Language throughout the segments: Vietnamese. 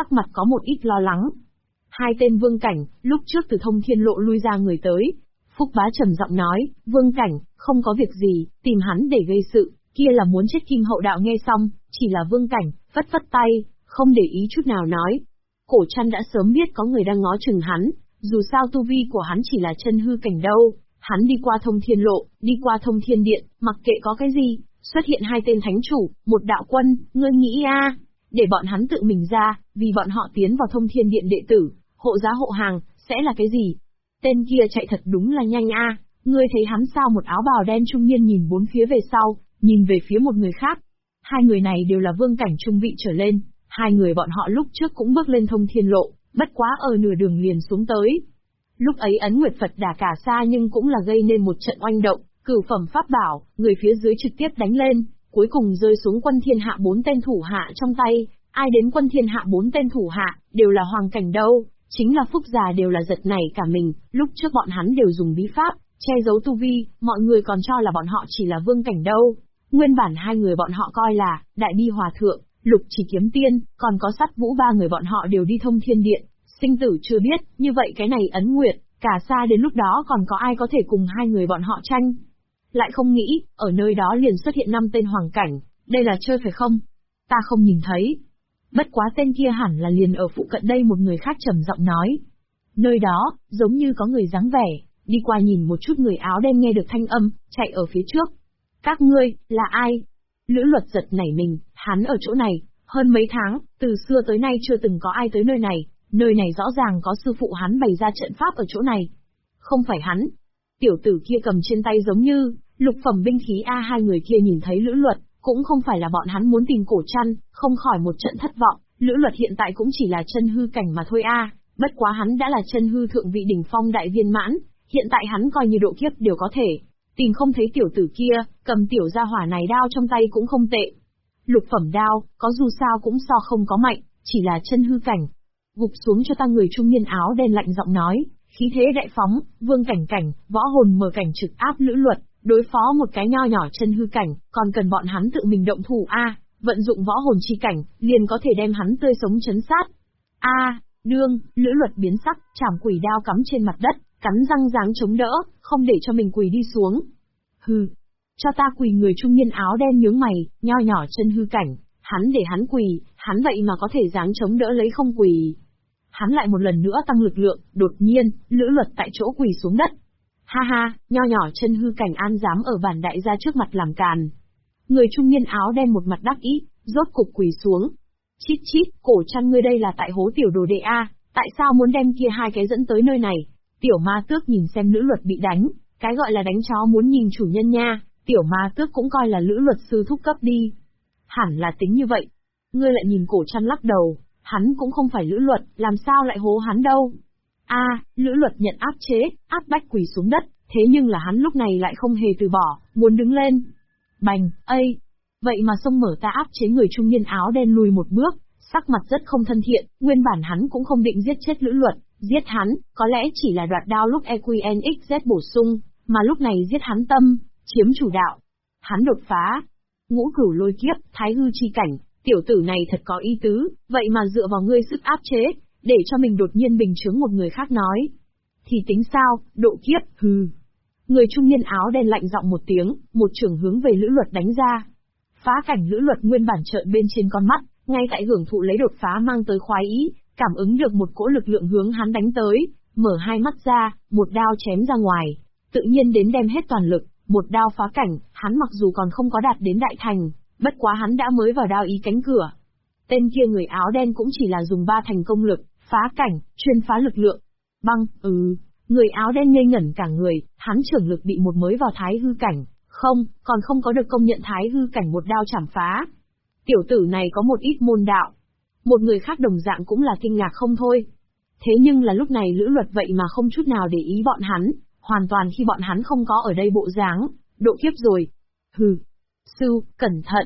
sắc mặt có một ít lo lắng. Hai tên vương cảnh, lúc trước từ Thông Thiên Lộ lui ra người tới. Phúc Bá trầm giọng nói, vương cảnh, không có việc gì, tìm hắn để gây sự, kia là muốn chết Kim Hậu Đạo nghe xong, chỉ là vương cảnh, phất phất tay, không để ý chút nào nói. Cổ Trăn đã sớm biết có người đang ngó chừng hắn, dù sao tu vi của hắn chỉ là chân hư cảnh đâu, hắn đi qua Thông Thiên Lộ, đi qua Thông Thiên Điện, mặc kệ có cái gì, xuất hiện hai tên thánh chủ, một đạo quân, ngươi nghĩ để bọn hắn tự mình ra, vì bọn họ tiến vào Thông Thiên Điện đệ tử, hộ giá hộ hàng, sẽ là cái gì? Tên kia chạy thật đúng là nhanh ngươi thấy hắn sao? Một áo bào đen trung niên nhìn bốn phía về sau, nhìn về phía một người khác. Hai người này đều là vương cảnh trung vị trở lên, hai người bọn họ lúc trước cũng bước lên Thông Thiên Lộ, bất quá ở nửa đường liền xuống tới. Lúc ấy Ấn Nguyệt Phật Đà cả xa nhưng cũng là gây nên một trận oanh động, cửu phẩm pháp bảo, người phía dưới trực tiếp đánh lên, cuối cùng rơi xuống quân thiên hạ 4 tên thủ hạ trong tay. Ai đến quân thiên hạ 4 tên thủ hạ, đều là hoàng cảnh đâu, chính là Phúc già đều là giật nảy cả mình, lúc trước bọn hắn đều dùng bí pháp, che giấu tu vi, mọi người còn cho là bọn họ chỉ là vương cảnh đâu. Nguyên bản hai người bọn họ coi là, Đại Bi Hòa Thượng, Lục Chỉ Kiếm Tiên, còn có Sát Vũ, ba người bọn họ đều đi Thông Thiên Điện, sinh tử chưa biết, như vậy cái này Ấn Nguyệt, cả xa đến lúc đó còn có ai có thể cùng hai người bọn họ tranh. Lại không nghĩ, ở nơi đó liền xuất hiện 5 tên hoàng cảnh, đây là chơi phải không? Ta không nhìn thấy. Bất quá tên kia hẳn là liền ở phụ cận đây, một người khác trầm giọng nói. Nơi đó, giống như có người dáng vẻ, đi qua nhìn một chút, người áo đen nghe được thanh âm, chạy ở phía trước. Các ngươi, là ai? Lữ Luật giật nảy mình, hắn ở chỗ này, hơn mấy tháng, từ xưa tới nay chưa từng có ai tới nơi này rõ ràng có sư phụ hắn bày ra trận pháp ở chỗ này. Không phải hắn. Tiểu tử kia cầm trên tay giống như, lục phẩm binh khí hai người kia nhìn thấy Lữ Luật, cũng không phải là bọn hắn muốn tìm Cổ Trăn, không khỏi một trận thất vọng, Lữ Luật hiện tại cũng chỉ là chân hư cảnh mà thôi bất quá hắn đã là chân hư thượng vị đỉnh phong đại viên mãn, hiện tại hắn coi như độ kiếp đều có thể. Tìm không thấy tiểu tử kia, cầm tiểu gia hỏa này đao trong tay cũng không tệ. Lục phẩm đao, có dù sao cũng so không có mạnh, chỉ là chân hư cảnh. Gục xuống cho ta, người trung niên áo đen lạnh giọng nói, khí thế đại phóng, vương cảnh, võ hồn mở cảnh trực áp Lữ Luật, đối phó một cái nho nhỏ chân hư cảnh, còn cần bọn hắn tự mình động thủ vận dụng võ hồn chi cảnh, liền có thể đem hắn tươi sống chấn sát. Đương, Lữ Luật biến sắc, chảm quỷ đao cắm trên mặt đất, cắn răng dáng chống đỡ, không để cho mình quỳ đi xuống. Hừ, cho ta quỳ. Người trung niên áo đen nhướng mày, nho nhỏ chân hư cảnh, hắn để hắn quỳ, hắn vậy mà có thể dáng chống đỡ lấy không quỳ. Hắn lại một lần nữa tăng lực lượng, đột nhiên, Lữ Luật tại chỗ quỳ xuống đất. Ha, nho nhỏ chân hư cảnh an dám ở bản đại gia trước mặt làm càn. Người trung niên áo đen một mặt đắc ý, rốt cục quỳ xuống. Chít, Cổ Trăn, ngươi đây là tại hố tiểu đồ đệ tại sao muốn đem kia hai cái dẫn tới nơi này? Tiểu ma tước nhìn xem Lữ Luật bị đánh, cái gọi là đánh chó muốn nhìn chủ nhân nha, tiểu ma tước cũng coi là Lữ Luật sư thúc cấp đi. Hẳn là tính như vậy. Ngươi lại nhìn Cổ Trăn lắc đầu, hắn cũng không phải Lữ Luật, làm sao lại hố hắn đâu. Lữ Luật nhận áp chế, áp bách quỳ xuống đất, thế nhưng là hắn lúc này lại không hề từ bỏ, muốn đứng lên. Bành, vậy mà xông mở ta áp chế. Người trung niên áo đen lùi một bước, sắc mặt rất không thân thiện, nguyên bản hắn cũng không định giết chết Lữ Luật, giết hắn, có lẽ chỉ là đoạt đao lúc EQNXZ bổ sung, mà lúc này giết hắn tâm, chiếm chủ đạo. Hắn đột phá, ngũ cửu lôi kiếp, thái hư chi cảnh, tiểu tử này thật có ý tứ, vậy mà dựa vào ngươi sức áp chế, để cho mình đột nhiên bình chướng. Một người khác nói. Thì tính sao, độ kiếp, hừ. Người trung niên áo đen lạnh giọng một tiếng, một chưởng hướng về Lữ Luật đánh ra. Phá cảnh. Lữ Luật nguyên bản trợn bên trên con mắt, ngay tại hưởng thụ lấy đột phá mang tới khoái ý, cảm ứng được một cỗ lực lượng hướng hắn đánh tới, mở hai mắt ra, một đao chém ra ngoài, tự nhiên đến đem hết toàn lực, một đao phá cảnh. Hắn mặc dù còn không có đạt đến đại thành, bất quá hắn đã mới vào đao ý cánh cửa. Tên kia người áo đen cũng chỉ là dùng 3 thành công lực, phá cảnh, chuyên phá lực lượng. Băng, người áo đen ngây ngẩn cả người, hắn trưởng lực bị một mới vào thái hư cảnh, còn không có được công nhận thái hư cảnh một đao chảm phá. Tiểu tử này có một ít môn đạo. Một người khác đồng dạng cũng là kinh ngạc không thôi. Thế nhưng là lúc này Lữ Luật vậy mà không chút nào để ý bọn hắn, hoàn toàn khi bọn hắn không có ở đây bộ dáng, độ kiếp rồi. Hừ. Sư, cẩn thận.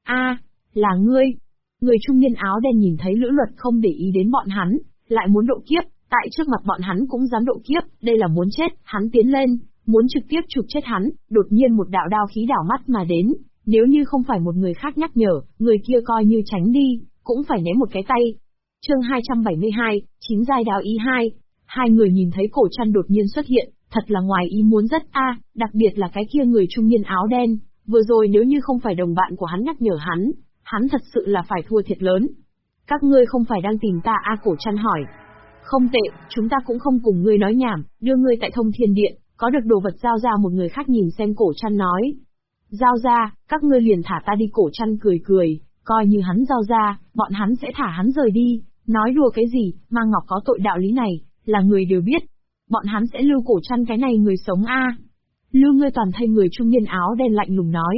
Là ngươi. Người trung niên áo đen nhìn thấy Lữ Luật không để ý đến bọn hắn, lại muốn độ kiếp, tại trước mặt bọn hắn cũng dám độ kiếp, đây là muốn chết. Hắn tiến lên, muốn trực tiếp chụp chết hắn, đột nhiên một đạo đao khí đảo mắt mà đến, nếu như không phải một người khác nhắc nhở, người kia coi như tránh đi, cũng phải ném một cái tay. Chương 272, chín giai đao ý 2. Hai người nhìn thấy Cổ Trăn đột nhiên xuất hiện, thật là ngoài ý muốn rất đặc biệt là cái kia người trung niên áo đen, vừa rồi nếu như không phải đồng bạn của hắn nhắc nhở hắn thật sự là phải thua thiệt lớn. Các ngươi không phải đang tìm ta Cổ Trăn hỏi. Không tệ, chúng ta cũng không cùng ngươi nói nhảm, đưa ngươi tại Thông Thiên Điện, có được đồ vật giao ra. Một người khác nhìn xem Cổ Trăn nói. Giao ra, các ngươi liền thả ta đi. Cổ Trăn cười, coi như hắn giao ra, bọn hắn sẽ thả hắn rời đi. Nói đùa cái gì, Mang Ngọc có tội đạo lý này, là người đều biết. Bọn hắn sẽ lưu Cổ Trăn cái này người sống Lưu ngươi toàn thây. Người trung niên áo đen lạnh lùng nói.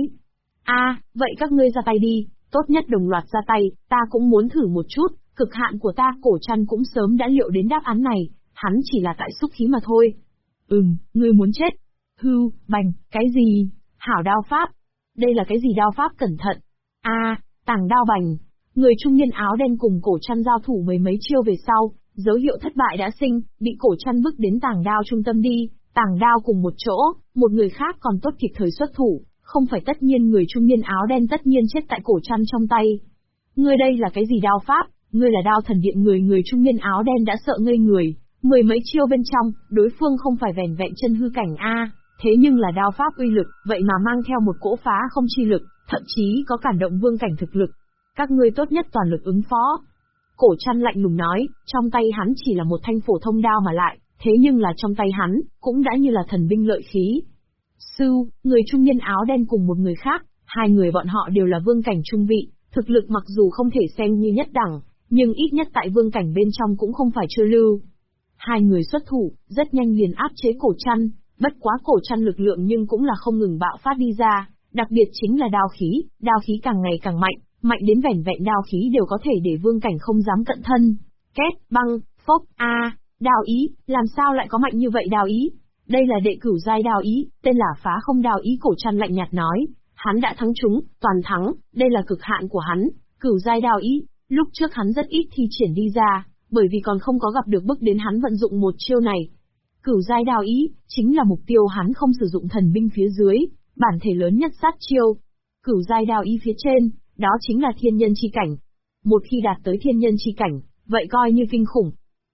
Vậy các ngươi ra tay đi, tốt nhất đồng loạt ra tay, ta cũng muốn thử một chút, cực hạn của ta. Cổ Trăn cũng sớm đã liệu đến đáp án này, hắn chỉ là tại xúc khí mà thôi. Ngươi muốn chết. Bành, cái gì? Hảo đao pháp. Đây là cái gì đao pháp cẩn thận? Tàng đao bành. Người trung niên áo đen cùng Cổ Trăn giao thủ mấy chiêu về sau, dấu hiệu thất bại đã sinh, bị Cổ Trăn bức đến tàng đao trung tâm đi. Tàng đao cùng một chỗ, một người khác còn tốt kịp thời xuất thủ, không phải tất nhiên người trung niên áo đen tất nhiên chết tại Cổ Trăn trong tay. Ngươi đây là cái gì đao pháp? Ngươi là Đao Thần Điện. Người trung niên áo đen đã sợ ngây người, mười mấy chiêu bên trong, đối phương không phải vẻn vẹn chân hư cảnh thế nhưng là đao pháp uy lực, vậy mà mang theo một cỗ phá không chi lực, thậm chí có cản động vương cảnh thực lực. Các ngươi tốt nhất toàn lực ứng phó. Cổ Trăn lạnh lùng nói, trong tay hắn chỉ là một thanh phổ thông đao mà lại, thế nhưng là trong tay hắn, cũng đã như là thần binh lợi khí. Người trung niên áo đen cùng một người khác, hai người bọn họ đều là vương cảnh trung vị, thực lực mặc dù không thể xem như nhất đẳng, nhưng ít nhất tại vương cảnh bên trong cũng không phải chưa lưu. Hai người xuất thủ, rất nhanh liền áp chế Cổ Trăn, bất quá Cổ Trăn lực lượng nhưng cũng là không ngừng bạo phát đi ra, đặc biệt chính là đao khí càng ngày càng mạnh đến vẻn vẹn đao khí đều có thể để vương cảnh không dám cận thân. Két, băng, phốc, đao ý, làm sao lại có mạnh như vậy đao ý? Đây là đệ cửu giai đao ý, tên là phá không đao ý. Cổ Trăn lạnh nhạt nói, hắn đã thắng chúng, toàn thắng, đây là cực hạn của hắn, cửu giai đao ý. Lúc trước hắn rất ít thi triển đi ra, bởi vì còn không có gặp được bức đến hắn vận dụng một chiêu này. Cửu giai đao ý, chính là mục tiêu hắn không sử dụng thần binh phía dưới, bản thể lớn nhất sát chiêu. Cửu giai đao ý phía trên, đó chính là thiên nhân chi cảnh. Một khi đạt tới thiên nhân chi cảnh, vậy coi như kinh khủng.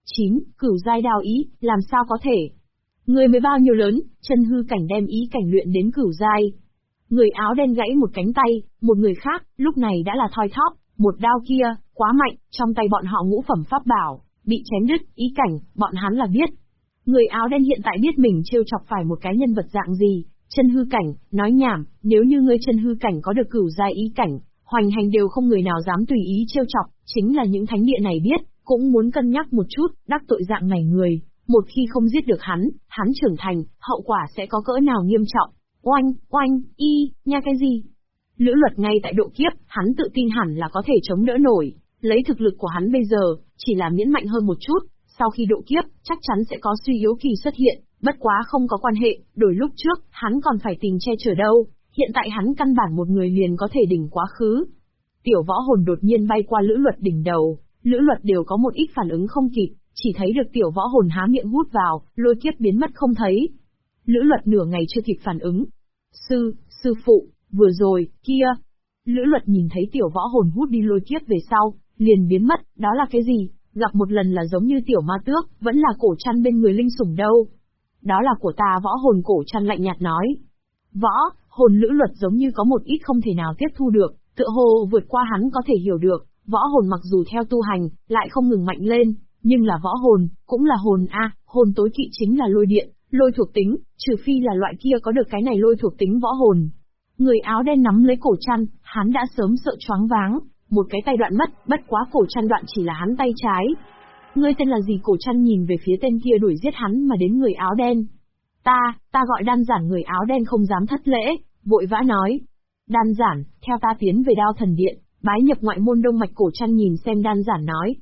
Cửu giai đao ý, làm sao có thể? Người mới bao nhiêu lớn, chân hư cảnh đem ý cảnh luyện đến cửu giai. Người áo đen gãy một cánh tay, một người khác, lúc này đã là thoi thóp, một đao kia, quá mạnh, trong tay bọn họ ngũ phẩm pháp bảo, bị chém đứt, ý cảnh, bọn hắn là biết. Người áo đen hiện tại biết mình trêu chọc phải một cái nhân vật dạng gì, chân hư cảnh, nói nhảm, nếu như ngươi chân hư cảnh có được cửu giai ý cảnh, hoành hành đều không người nào dám tùy ý trêu chọc, chính là những thánh địa này biết, cũng muốn cân nhắc một chút, đắc tội dạng này người, một khi không giết được hắn trưởng thành, hậu quả sẽ có cỡ nào nghiêm trọng. Oanh, nha cái gì? Lữ Luật ngay tại độ kiếp, hắn tự tin hẳn là có thể chống đỡ nổi, lấy thực lực của hắn bây giờ, chỉ là miễn mạnh hơn một chút, sau khi độ kiếp, chắc chắn sẽ có suy yếu kỳ xuất hiện, bất quá không có quan hệ, đổi lúc trước, hắn còn phải tìm che chở đâu, hiện tại hắn căn bản một người liền có thể đỉnh quá khứ. Tiểu võ hồn đột nhiên bay qua Lữ Luật đỉnh đầu, Lữ Luật đều có một ít phản ứng không kịp, chỉ thấy được tiểu võ hồn há miệng hút vào, lôi kiếp biến mất không thấy. Lữ Luật nửa ngày chưa kịp phản ứng. Sư phụ, vừa rồi, kia. Lữ Luật nhìn thấy tiểu võ hồn hút đi lôi kiếp về sau, liền biến mất, đó là cái gì? Gặp một lần là giống như tiểu ma tước, vẫn là Cổ Trăn bên người linh sủng đâu. Đó là của ta võ hồn. Cổ Trăn lạnh nhạt nói. Võ hồn. Lữ Luật giống như có một ít không thể nào tiếp thu được, tựa hồ vượt qua hắn có thể hiểu được, võ hồn mặc dù theo tu hành, lại không ngừng mạnh lên, nhưng là võ hồn, cũng là hồn hồn tối kỵ chính là lôi điện, lôi thuộc tính, trừ phi là loại kia có được cái này lôi thuộc tính võ hồn. Người áo đen nắm lấy Cổ Trăn, hắn đã sớm sợ choáng váng, một cái tay đoạn mất, bất quá Cổ Trăn đoạn chỉ là hắn tay trái. Ngươi tên là gì? Cổ Trăn nhìn về phía tên kia đuổi giết hắn mà đến người áo đen. Ta gọi Đan Giản. Người áo đen không dám thất lễ, vội vã nói. Đan Giản, theo ta tiến về Đao Thần Điện, bái nhập ngoại môn Đông Mạch. Cổ Trăn nhìn xem Đan Giản nói.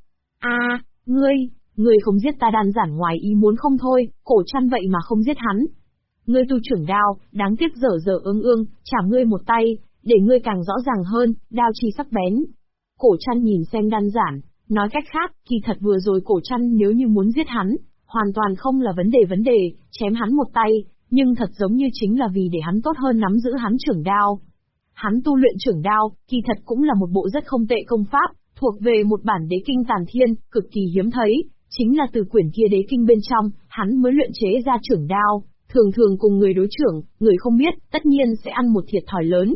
Ngươi không giết ta. Đan Giản ngoài ý muốn không thôi, Cổ Trăn vậy mà không giết hắn. Ngươi tu trưởng đao, đáng tiếc dở ương, chảm ngươi một tay, để ngươi càng rõ ràng hơn, đao chi sắc bén. Cổ Trăn nhìn xem Đan Giản, nói cách khác, kỳ thật vừa rồi Cổ Trăn nếu như muốn giết hắn, hoàn toàn không là vấn đề, chém hắn một tay, nhưng thật giống như chính là vì để hắn tốt hơn nắm giữ hắn trưởng đao. Hắn tu luyện trưởng đao, kỳ thật cũng là một bộ rất không tệ công pháp, thuộc về một bản đế kinh tàn thiên, cực kỳ hiếm thấy, chính là từ quyển kia đế kinh bên trong, hắn mới luyện chế ra trưởng đao, thường thường cùng người đối trưởng, người không biết, tất nhiên sẽ ăn một thiệt thòi lớn.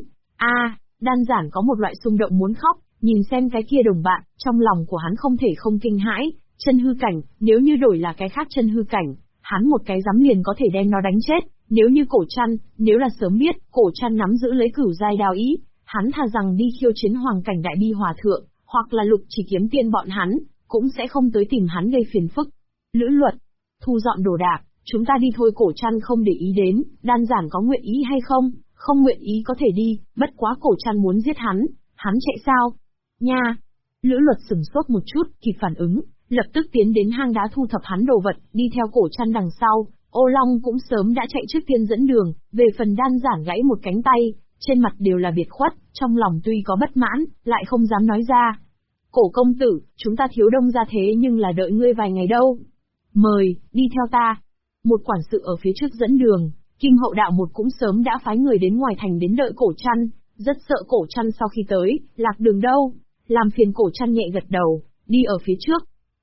Đan giản có một loại xung động muốn khóc, nhìn xem cái kia đồng bạn, trong lòng của hắn không thể không kinh hãi, chân hư cảnh, nếu như đổi là cái khác chân hư cảnh, hắn một cái giám liền có thể đem nó đánh chết, nếu như Cổ Trăn, nếu là sớm biết, Cổ Trăn nắm giữ lấy cửu giai đao ý, hắn thà rằng đi khiêu chiến hoàng cảnh đại bi hòa thượng, hoặc là Lục Chỉ Kiếm Tiên bọn hắn, cũng sẽ không tới tìm hắn gây phiền phức. Lữ Luật, thu dọn đồ đạc, chúng ta đi thôi. Cổ Trăn không để ý đến, Đan giản có nguyện ý hay không, không nguyện ý có thể đi, bất quá Cổ Trăn muốn giết hắn chạy sao? Nha! Lữ Luật sửng sốt một chút, kịp phản ứng, lập tức tiến đến hang đá thu thập hắn đồ vật, đi theo Cổ Trăn đằng sau. Ô Long cũng sớm đã chạy trước tiên dẫn đường, về phần Đan giản gãy một cánh tay, trên mặt đều là biệt khuất, trong lòng tuy có bất mãn, lại không dám nói ra. Cổ công tử, chúng ta thiếu đông ra thế nhưng là đợi ngươi vài ngày đâu. Mời, đi theo ta. Một quản sự ở phía trước dẫn đường, Kim Hậu Đạo một cũng sớm đã phái người đến ngoài thành đến đợi Cổ Trăn, rất sợ Cổ Trăn sau khi tới, lạc đường đâu. Làm phiền Cổ Trăn nhẹ gật đầu, đi ở phía trước.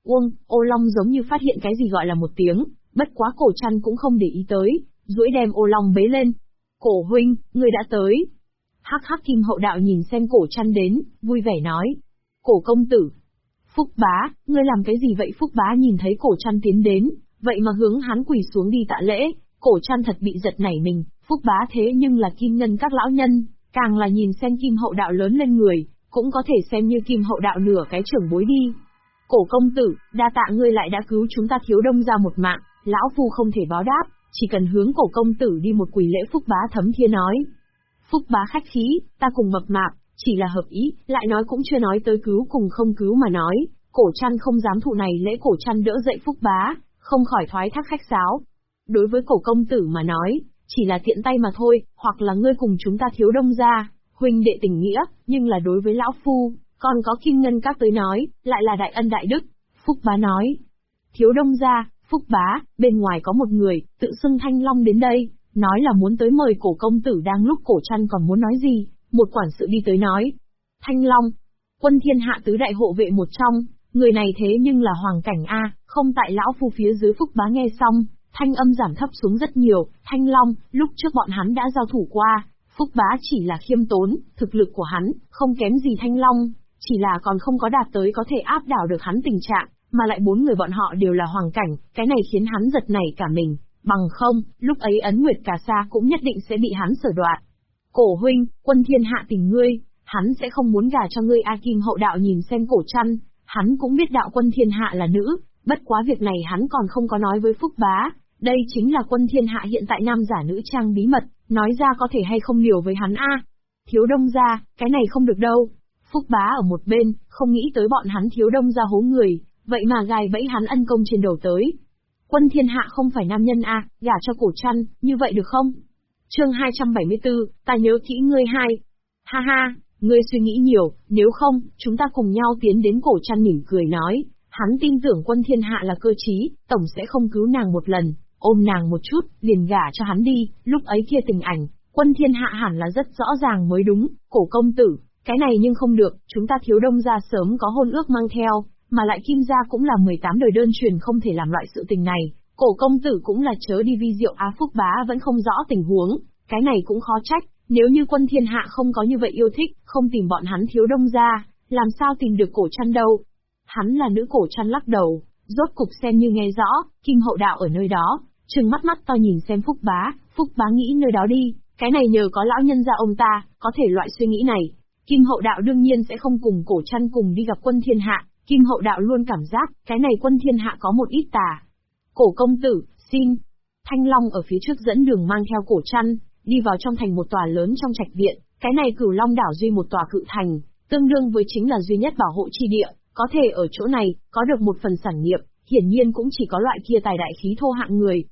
Ô Long giống như phát hiện cái gì gọi là một tiếng, bất quá Cổ Trăn cũng không để ý tới, duỗi đem Ô Long bế lên. Cổ huynh, ngươi đã tới. Hắc hắc. Kim Hậu Đạo nhìn xem Cổ Trăn đến, vui vẻ nói. Cổ công tử. Phúc bá, ngươi làm cái gì vậy? Phúc bá nhìn thấy Cổ Trăn tiến đến, vậy mà hướng hắn quỳ xuống đi tạ lễ, Cổ Trăn thật bị giật nảy mình, Phúc bá thế nhưng là Kim Ngân các lão nhân, càng là nhìn xem Kim Hậu Đạo lớn lên người, cũng có thể xem như Kim Hậu Đạo nửa cái trưởng bối đi. Cổ công tử, đa tạ ngươi lại đã cứu chúng ta thiếu đông ra một mạng, lão phu không thể báo đáp, chỉ cần hướng Cổ công tử đi một quỳ lễ. Phúc bá thấm thía nói. Phúc bá khách khí, ta cùng mập mạp, chỉ là hợp ý, lại nói cũng chưa nói tới cứu cùng không cứu mà nói. Cổ Trăn không dám thụ này lễ. Cổ Trăn đỡ dậy Phúc bá, không khỏi thoái thác khách sáo. Đối với Cổ công tử mà nói, chỉ là tiện tay mà thôi, hoặc là ngươi cùng chúng ta thiếu đông ra, huynh đệ tình nghĩa, nhưng là đối với lão phu, còn có Kim Ngân các tới nói, lại là đại ân đại đức. Phúc bá nói. Thiếu đông ra, Phúc bá, bên ngoài có một người, tự xưng Thanh Long đến đây, nói là muốn tới mời Cổ công tử. Đang lúc Cổ Trăn còn muốn nói gì, một quản sự đi tới nói. Thanh Long, Quân Thiên Hạ tứ đại hộ vệ một trong, người này thế nhưng là hoàng cảnh A, không tại lão phu phía dưới. Phúc bá nghe xong, thanh âm giảm thấp xuống rất nhiều. Thanh Long, lúc trước bọn hắn đã giao thủ qua, Phúc bá chỉ là khiêm tốn, thực lực của hắn, không kém gì Thanh Long, chỉ là còn không có đạt tới có thể áp đảo được hắn tình trạng, mà lại bốn người bọn họ đều là hoàng cảnh, cái này khiến hắn giật nảy cả mình, bằng không, lúc ấy Ấn Nguyệt Cà Sa cũng nhất định sẽ bị hắn sở đoạt. Cổ huynh, Quân Thiên Hạ tình ngươi, hắn sẽ không muốn gả cho ngươi. Kim Hậu Đạo nhìn xem Cổ Trăn, hắn cũng biết đạo Quân Thiên Hạ là nữ, bất quá việc này hắn còn không có nói với Phúc bá, đây chính là Quân Thiên Hạ hiện tại nam giả nữ trang bí mật, nói ra có thể hay không liều với hắn a? Thiếu đông ra, cái này không được đâu. Phúc bá ở một bên, không nghĩ tới bọn hắn thiếu đông ra hố người, vậy mà gài bẫy hắn ân công trên đầu tới. Quân Thiên Hạ không phải nam nhân a, gả cho Cổ Trăn, như vậy được không? Chương 274, ta nhớ kỹ ngươi hai. Ha ha, ngươi suy nghĩ nhiều, nếu không, chúng ta cùng nhau tiến đến. Cổ Trăn mỉm cười nói, hắn tin tưởng Quân Thiên Hạ là cơ trí, tổng sẽ không cứu nàng một lần, ôm nàng một chút, liền gả cho hắn đi. Lúc ấy kia tình ảnh, Quân Thiên Hạ hẳn là rất rõ ràng mới đúng. Cổ công tử, cái này nhưng không được, chúng ta thiếu đông gia sớm có hôn ước mang theo, mà lại Kim gia cũng là 18 đời đơn truyền, không thể làm loại sự tình này. Cổ công tử cũng là chớ đi vi diệu. Phúc bá vẫn không rõ tình huống, cái này cũng khó trách, nếu như Quân Thiên Hạ không có như vậy yêu thích, không tìm bọn hắn thiếu đông gia, làm sao tìm được Cổ Trăn đâu. Hắn là nữ. Cổ Trăn lắc đầu, rốt cục xem như nghe rõ, Kim Hậu Đạo ở nơi đó, trừng mắt mắt to nhìn xem Phúc bá. Phúc bá nghĩ nơi đó đi, cái này nhờ có lão nhân gia ông ta, có thể loại suy nghĩ này. Kim Hậu Đạo đương nhiên sẽ không cùng Cổ Trăn cùng đi gặp Quân Thiên Hạ, Kim Hậu Đạo luôn cảm giác, cái này Quân Thiên Hạ có một ít tà. Cổ công tử, xin. Thanh Long ở phía trước dẫn đường mang theo Cổ Trăn, đi vào trong thành một tòa lớn trong trạch viện, cái này Cửu Long đảo duy một tòa cự thành, tương đương với chính là duy nhất bảo hộ chi địa, có thể ở chỗ này, có được một phần sản nghiệp, hiển nhiên cũng chỉ có loại kia tài đại khí thô hạng người.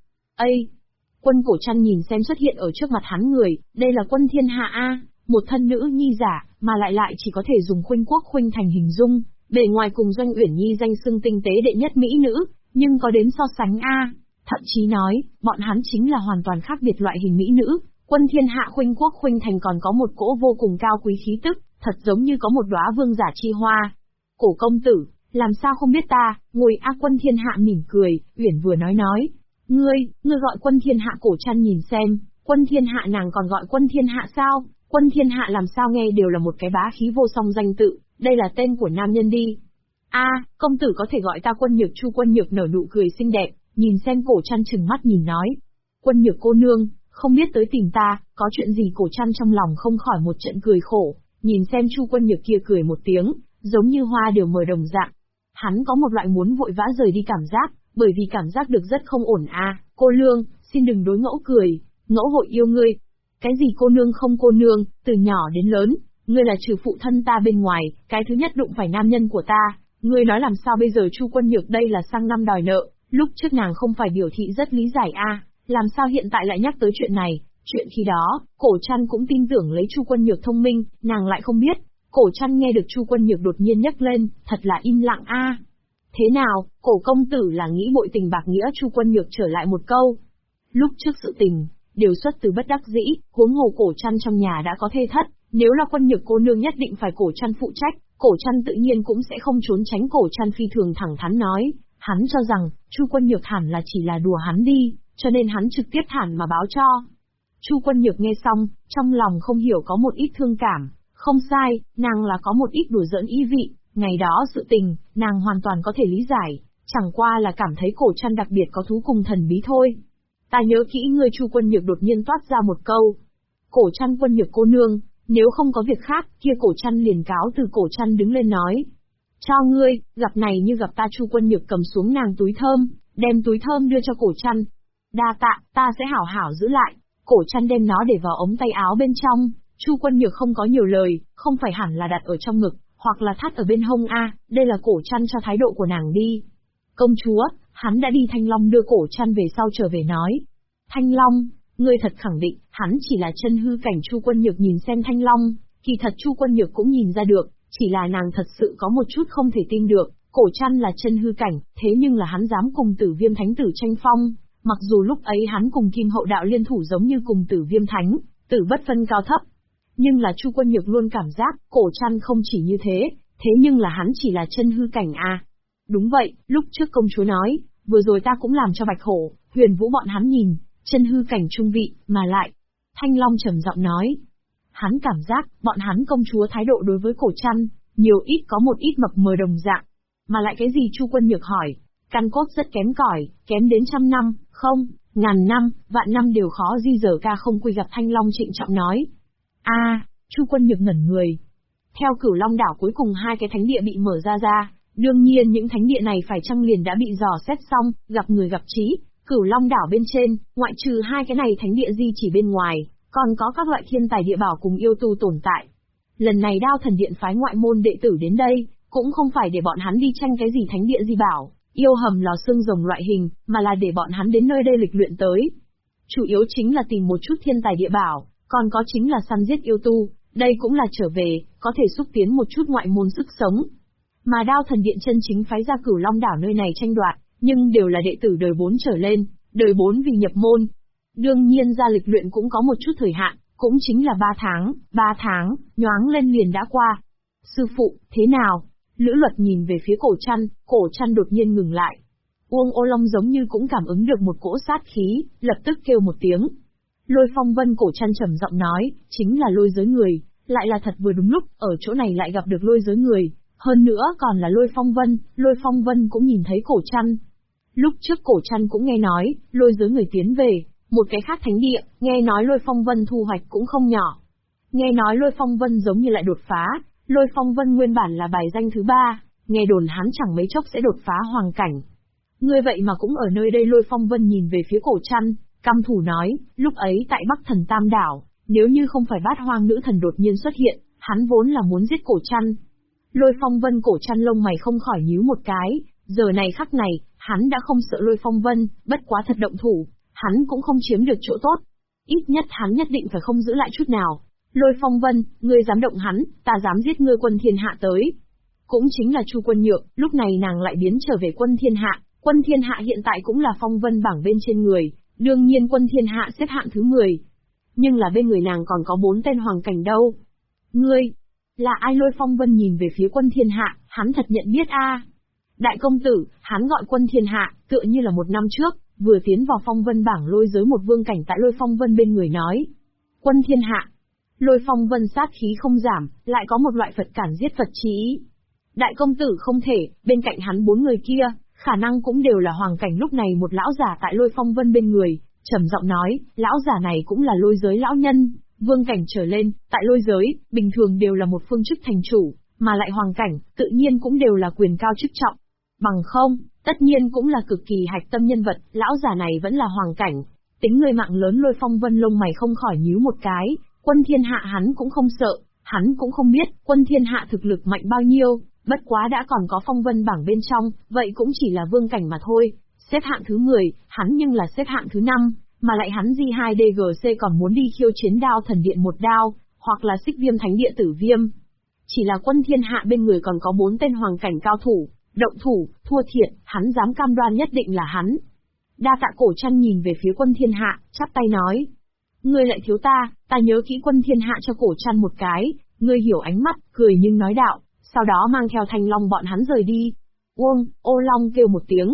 Quân Cổ Trăn nhìn xem xuất hiện ở trước mặt hắn người, đây là Quân Thiên Hạ a, một thân nữ nhi giả, mà lại chỉ có thể dùng khuynh quốc khuynh thành hình dung, bề ngoài cùng Doanh Uyển Nhi danh xưng tinh tế đệ nhất mỹ nữ, nhưng có đến so sánh a, thậm chí nói, bọn hắn chính là hoàn toàn khác biệt loại hình mỹ nữ. Quân Thiên Hạ khuynh quốc khuynh thành còn có một cỗ vô cùng cao quý khí tức, thật giống như có một đóa vương giả chi hoa. Cổ công tử, làm sao không biết ta? Ngồi A Quân Thiên Hạ mỉm cười, uyển vừa nói. Ngươi gọi Quân Thiên Hạ Cổ Trăn nhìn xem, Quân Thiên Hạ nàng còn gọi Quân Thiên Hạ sao? Quân Thiên Hạ làm sao nghe đều là một cái bá khí vô song danh tự, đây là tên của nam nhân đi. Công tử có thể gọi ta Quân Nhược. Chu Quân Nhược nở nụ cười xinh đẹp, nhìn xem Cổ Trăn trừng mắt nhìn nói. Quân Nhược cô nương, không biết tới tìm ta, có chuyện gì? Cổ Trăn trong lòng không khỏi một trận cười khổ, nhìn xem Chu Quân Nhược kia cười một tiếng, giống như hoa đều mở đồng dạng. Hắn có một loại muốn vội vã rời đi cảm giác, bởi vì cảm giác được rất không ổn. Cô nương, xin đừng đối ngẫu cười, ngẫu hội yêu ngươi. Cái gì cô nương không cô nương, từ nhỏ đến lớn, ngươi là trừ phụ thân ta bên ngoài, cái thứ nhất đụng phải nam nhân của ta, ngươi nói làm sao bây giờ? Chu Quân Nhược đây là sang năm đòi nợ, lúc trước nàng không phải biểu thị rất lý giải làm sao hiện tại lại nhắc tới chuyện này? Chuyện khi đó, Cổ Trăn cũng tin tưởng lấy Chu Quân Nhược thông minh, nàng lại không biết. Cổ Trăn nghe được Chu Quân Nhược đột nhiên nhắc lên, thật là im lặng. Thế nào, Cổ công tử là nghĩ bội tình bạc nghĩa? Chu Quân Nhược trở lại một câu. Lúc trước sự tình đều xuất từ bất đắc dĩ, huống hồ Cổ Trăn trong nhà đã có thê thất, nếu là Quân Nhược cô nương nhất định phải Cổ Trăn phụ trách, Cổ Trăn tự nhiên cũng sẽ không trốn tránh. Cổ Trăn phi thường thẳng thắn nói, hắn cho rằng Chu Quân Nhược hẳn là chỉ là đùa hắn đi, cho nên hắn trực tiếp thẳng mà báo cho. Chu Quân Nhược nghe xong, trong lòng không hiểu có một ít thương cảm, không sai, nàng là có một ít đùa giỡn ý vị, ngày đó sự tình, nàng hoàn toàn có thể lý giải, chẳng qua là cảm thấy Cổ Trăn đặc biệt có thú cùng thần bí thôi. Ta nhớ kỹ ngươi. Chu Quân Nhược đột nhiên toát ra một câu. Cổ Trăn Quân Nhược cô nương, nếu không có việc khác, kia Cổ Trăn liền cáo từ. Cổ Trăn đứng lên nói. Cho ngươi, gặp này như gặp ta. Chu Quân Nhược cầm xuống nàng túi thơm, đem túi thơm đưa cho Cổ Trăn. Đa tạ, ta sẽ hảo hảo giữ lại. Cổ Trăn đem nó để vào ống tay áo bên trong. Chu Quân Nhược không có nhiều lời, không phải hẳn là đặt ở trong ngực, hoặc là thắt ở bên hông đây là Cổ Trăn cho thái độ của nàng đi. Công chúa, hắn đã đi. Thanh Long đưa Cổ Trăn về sau trở về nói. Thanh Long, ngươi thật khẳng định, hắn chỉ là chân hư cảnh? Chu Quân Nhược nhìn xem Thanh Long, kỳ thật Chu Quân Nhược cũng nhìn ra được, chỉ là nàng thật sự có một chút không thể tin được, Cổ Trăn là chân hư cảnh, thế nhưng là hắn dám cùng Tử Viêm Thánh tử tranh phong, mặc dù lúc ấy hắn cùng Kim Hậu đạo liên thủ giống như cùng Tử Viêm Thánh tử bất phân cao thấp. Nhưng là Chu Quân Nhược luôn cảm giác, Cổ Trăn không chỉ như thế, thế nhưng là hắn chỉ là chân hư cảnh Đúng vậy, lúc trước công chúa nói, vừa rồi ta cũng làm cho Bạch Hổ, Huyền Vũ bọn hắn nhìn, chân hư cảnh trung vị, mà lại. Thanh Long trầm giọng nói. Hắn cảm giác, bọn hắn công chúa thái độ đối với Cổ Trăn, nhiều ít có một ít mập mờ đồng dạng. Mà lại cái gì? Chu Quân Nhược hỏi. Căn cốt rất kém cỏi, kém đến 100 năm, không, 1000 năm, vạn năm đều khó di dở. Ca không quy gặp. Thanh Long trịnh trọng nói. Chu Quân Nhược ngẩn người. Theo Cửu Long đảo cuối cùng 2 cái thánh địa bị mở ra, đương nhiên những thánh địa này phải chăng liền đã bị dò xét xong, gặp người gặp trí. Cửu Long đảo bên trên, ngoại trừ 2 cái này thánh địa di chỉ bên ngoài, còn có các loại thiên tài địa bảo cùng yêu tu tồn tại. Lần này Đao Thần Điện phái ngoại môn đệ tử đến đây, cũng không phải để bọn hắn đi tranh cái gì thánh địa di bảo, yêu hầm lò xương rồng loại hình, mà là để bọn hắn đến nơi đây lịch luyện tới. Chủ yếu chính là tìm một chút thiên tài địa bảo, còn có chính là săn giết yêu tu, đây cũng là trở về, có thể xúc tiến một chút ngoại môn sức sống. Mà Đao Thần Điện chân chính phái ra Cửu Long đảo nơi này tranh đoạt, nhưng đều là đệ tử đời 4 trở lên, đời 4 vì nhập môn. Đương nhiên ra lịch luyện cũng có một chút thời hạn, cũng chính là 3 tháng, nhoáng lên liền đã qua. Sư phụ, thế nào? Lữ Luật nhìn về phía Cổ Trăn đột nhiên ngừng lại. Uông Ô Long giống như cũng cảm ứng được một cỗ sát khí, lập tức kêu một tiếng. Lôi Phong Vân. Cổ Trăn trầm giọng nói, chính là lôi giới người, lại là thật vừa đúng lúc, ở chỗ này lại gặp được lôi giới người, hơn nữa còn là Lôi Phong Vân cũng nhìn thấy Cổ Trăn. Lúc trước Cổ Trăn cũng nghe nói, lôi giới người tiến về, một cái khác thánh địa, nghe nói Lôi Phong Vân thu hoạch cũng không nhỏ. Nghe nói Lôi Phong Vân giống như lại đột phá, Lôi Phong Vân nguyên bản là bài danh thứ 3, nghe đồn hắn chẳng mấy chốc sẽ đột phá hoàng cảnh. Ngươi vậy mà cũng ở nơi đây? Lôi Phong Vân nhìn về phía Cổ Trăn, căm thù nói, lúc ấy tại Bắc Thần Tam Đảo, nếu như không phải Bát Hoang nữ thần đột nhiên xuất hiện, hắn vốn là muốn giết Cổ Trăn. Lôi Phong Vân. Cổ Trăn lông mày không khỏi nhíu một cái, giờ này khắc này, hắn đã không sợ Lôi Phong Vân, bất quá thật động thủ, hắn cũng không chiếm được chỗ tốt. Ít nhất hắn nhất định phải không giữ lại chút nào. Lôi Phong Vân, ngươi dám động hắn, ta dám giết ngươi. Quân Thiên Hạ tới. Cũng chính là Chu Quân Nhược, lúc này nàng lại biến trở về Quân Thiên Hạ. Quân Thiên Hạ hiện tại cũng là phong vân bảng bên trên người, đương nhiên Quân Thiên Hạ xếp hạng thứ 10. Nhưng là bên người nàng còn có 4 tên hoàng cảnh đâu. Ngươi, Là ai? Lôi Phong Vân nhìn về phía Quân Thiên Hạ, hắn thật nhận biết a. Đại công tử, hắn gọi Quân Thiên Hạ, tựa như là một năm trước, vừa tiến vào phong vân bảng lôi giới một vương cảnh tại Lôi Phong Vân bên người nói. Quân Thiên Hạ. Lôi Phong Vân sát khí không giảm, lại có một loại Phật cản giết Phật chí ý. Đại công tử không thể, bên cạnh hắn 4 người kia, khả năng cũng đều là hoàng cảnh. Lúc này một lão giả tại Lôi Phong Vân bên người, trầm giọng nói, lão giả này cũng là lôi giới lão nhân, vương cảnh trở lên, tại lôi giới, bình thường đều là một phương chức thành chủ, mà lại hoàng cảnh, tự nhiên cũng đều là quyền cao chức trọng. Bằng không, tất nhiên cũng là cực kỳ hạch tâm nhân vật, lão giả này vẫn là hoàng cảnh. Tính người mạng lớn. Lôi Phong Vân lông mày không khỏi nhíu một cái, Quân Thiên Hạ hắn cũng không sợ, hắn cũng không biết Quân Thiên Hạ thực lực mạnh bao nhiêu, bất quá đã còn có phong vân bảng bên trong, vậy cũng chỉ là vương cảnh mà thôi. Xếp hạng thứ 10, hắn nhưng là xếp hạng thứ 5, mà lại hắn J2DGC còn muốn đi khiêu chiến Đao Thần Điện một đao, hoặc là Xích Viêm Thánh Địa Tử Viêm. Chỉ là Quân Thiên Hạ bên người còn có 4 tên hoàng cảnh cao thủ, động thủ, thua thiệt, hắn dám cam đoan nhất định là hắn. Đa Tạ Cổ Trăn nhìn về phía Quân Thiên Hạ, chắp tay nói. Ngươi lại thiếu ta nhớ kỹ. Quân Thiên Hạ cho Cổ Trăn một cái, ngươi hiểu ánh mắt, cười nhưng nói đạo, sau đó mang theo Thanh Long bọn hắn rời đi. Uông, ô long kêu một tiếng.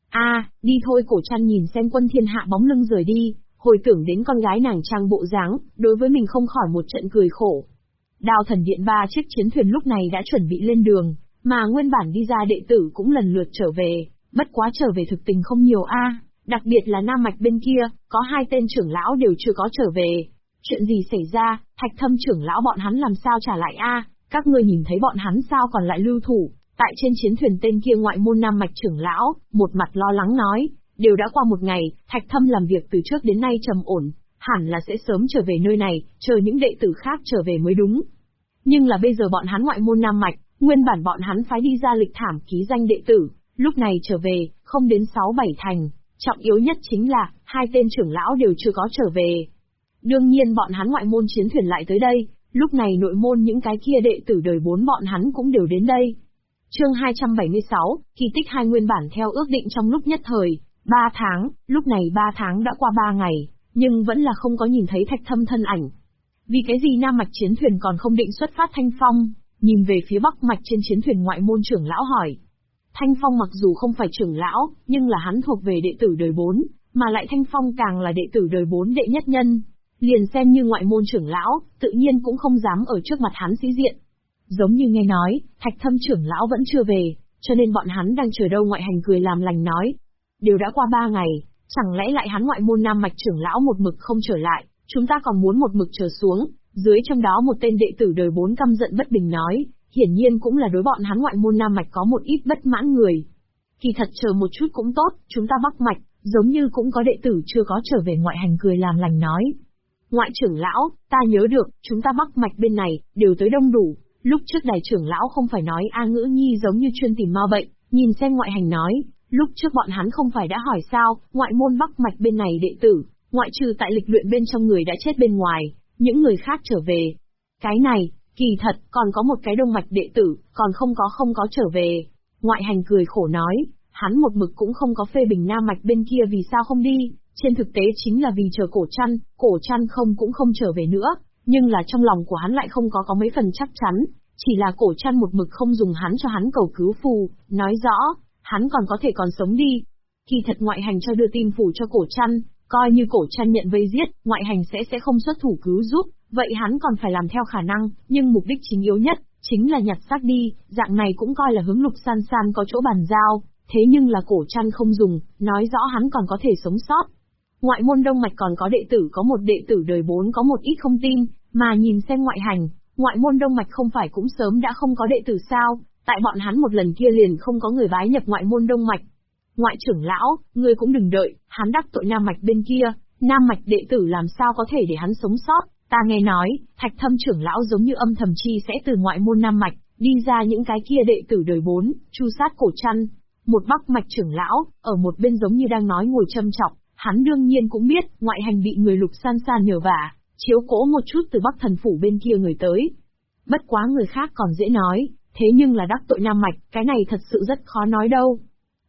Đi thôi. Cổ Trăn nhìn xem Quân Thiên Hạ bóng lưng rời đi, hồi tưởng đến con gái nàng trang bộ dáng, đối với mình không khỏi một trận cười khổ. Đao Thần Điện 3 chiếc chiến thuyền lúc này đã chuẩn bị lên đường, mà nguyên bản đi ra đệ tử cũng lần lượt trở về, bất quá trở về thực tình không nhiều đặc biệt là Nam Mạch bên kia, có 2 tên trưởng lão đều chưa có trở về. Chuyện gì xảy ra? Thạch Thâm trưởng lão bọn hắn làm sao trả lại các ngươi nhìn thấy bọn hắn sao còn lại lưu thủ? Tại trên chiến thuyền tên kia ngoại môn Nam Mạch trưởng lão, một mặt lo lắng nói, đều đã qua một ngày, Thạch Thâm làm việc từ trước đến nay trầm ổn, hẳn là sẽ sớm trở về nơi này, chờ những đệ tử khác trở về mới đúng. Nhưng là bây giờ bọn hắn ngoại môn Nam Mạch, nguyên bản bọn hắn phái đi ra lịch thảm ký danh đệ tử, lúc này trở về, không đến 6-7 thành, trọng yếu nhất chính là, 2 tên trưởng lão đều chưa có trở về. Đương nhiên bọn hắn ngoại môn chiến thuyền lại tới đây, lúc này nội môn những cái kia đệ tử đời 4 bọn hắn cũng đều đến đây. Chương 276, kỳ tích 2 nguyên bản theo ước định trong lúc nhất thời, 3 tháng, lúc này 3 tháng đã qua 3 ngày, nhưng vẫn là không có nhìn thấy Thạch Thâm thân ảnh. Vì cái gì Nam Mạch chiến thuyền còn không định xuất phát? Thanh Phong nhìn về phía Bắc Mạch trên chiến thuyền ngoại môn trưởng lão hỏi. Thanh Phong mặc dù không phải trưởng lão, nhưng là hắn thuộc về đệ tử đời 4, mà lại Thanh Phong càng là đệ tử đời 4 đệ nhất nhân. Liền xem như ngoại môn trưởng lão, tự nhiên cũng không dám ở trước mặt hắn sĩ diện. Giống như nghe nói, Thạch Thâm trưởng lão vẫn chưa về, cho nên bọn hắn đang chờ đâu? Ngoại hành cười làm lành nói. Đều đã qua 3 ngày, chẳng lẽ lại hắn ngoại môn Nam Mạch trưởng lão một mực không trở lại, chúng ta còn muốn một mực chờ xuống? Dưới trong đó một tên đệ tử đời 4 căm giận bất bình nói, hiển nhiên cũng là đối bọn hắn ngoại môn Nam Mạch có một ít bất mãn người. Kỳ thật chờ một chút cũng tốt, chúng ta Bắc Mạch, giống như cũng có đệ tử chưa có trở về. Ngoại hành cười làm lành nói. Ngoại trưởng lão, ta nhớ được, chúng ta Bắc Mạch bên này, đều tới đông đủ. Lúc trước đại trưởng lão không phải nói Ngữ Nhi giống như chuyên tìm ma bệnh, nhìn xem ngoại hành nói, lúc trước bọn hắn không phải đã hỏi sao, ngoại môn Bắc Mạch bên này đệ tử, ngoại trừ tại lịch luyện bên trong người đã chết bên ngoài, những người khác trở về. Cái này, kỳ thật, còn có một cái Đông Mạch đệ tử, còn không có trở về. Ngoại hành cười khổ nói, hắn một mực cũng không có phê bình Nam Mạch bên kia vì sao không đi, trên thực tế chính là vì chờ Cổ Trăn cũng không trở về nữa, nhưng là trong lòng của hắn lại không có mấy phần chắc chắn, chỉ là Cổ Trăn một mực không dùng hắn cho hắn cầu cứu phù, nói rõ, hắn còn có thể còn sống đi. Kỳ thật ngoại hành cho đưa tin phù cho Cổ Trăn, coi như Cổ Trăn nhận vây giết, ngoại hành sẽ không xuất thủ cứu giúp, vậy hắn còn phải làm theo khả năng, nhưng mục đích chính yếu nhất, chính là nhặt xác đi, dạng này cũng coi là hướng Lục San San có chỗ bàn giao, thế nhưng là Cổ Trăn không dùng, nói rõ hắn còn có thể sống sót. Ngoại môn Đông Mạch còn có đệ tử, có một đệ tử đời 4 có một ít không tin, mà nhìn xem ngoại hành, ngoại môn Đông Mạch không phải cũng sớm đã không có đệ tử sao, tại bọn hắn một lần kia liền không có người bái nhập ngoại môn Đông Mạch. Ngoại trưởng lão, ngươi cũng đừng đợi, hắn đắc tội Nam Mạch bên kia, Nam Mạch đệ tử làm sao có thể để hắn sống sót, ta nghe nói, Thạch Thâm trưởng lão giống như âm thầm chi sẽ từ ngoại môn Nam Mạch, đi ra những cái kia đệ tử đời 4, chu sát Cổ Trăn. Một Bắc Mạch trưởng lão, ở một bên giống như đang nói ngồi châm chọc, hắn đương nhiên cũng biết, ngoại hành bị người Lục San San nhờ vả, chiếu cố một chút từ Bắc Thần Phủ bên kia người tới. Bất quá người khác còn dễ nói, thế nhưng là đắc tội Nam Mạch, cái này thật sự rất khó nói đâu.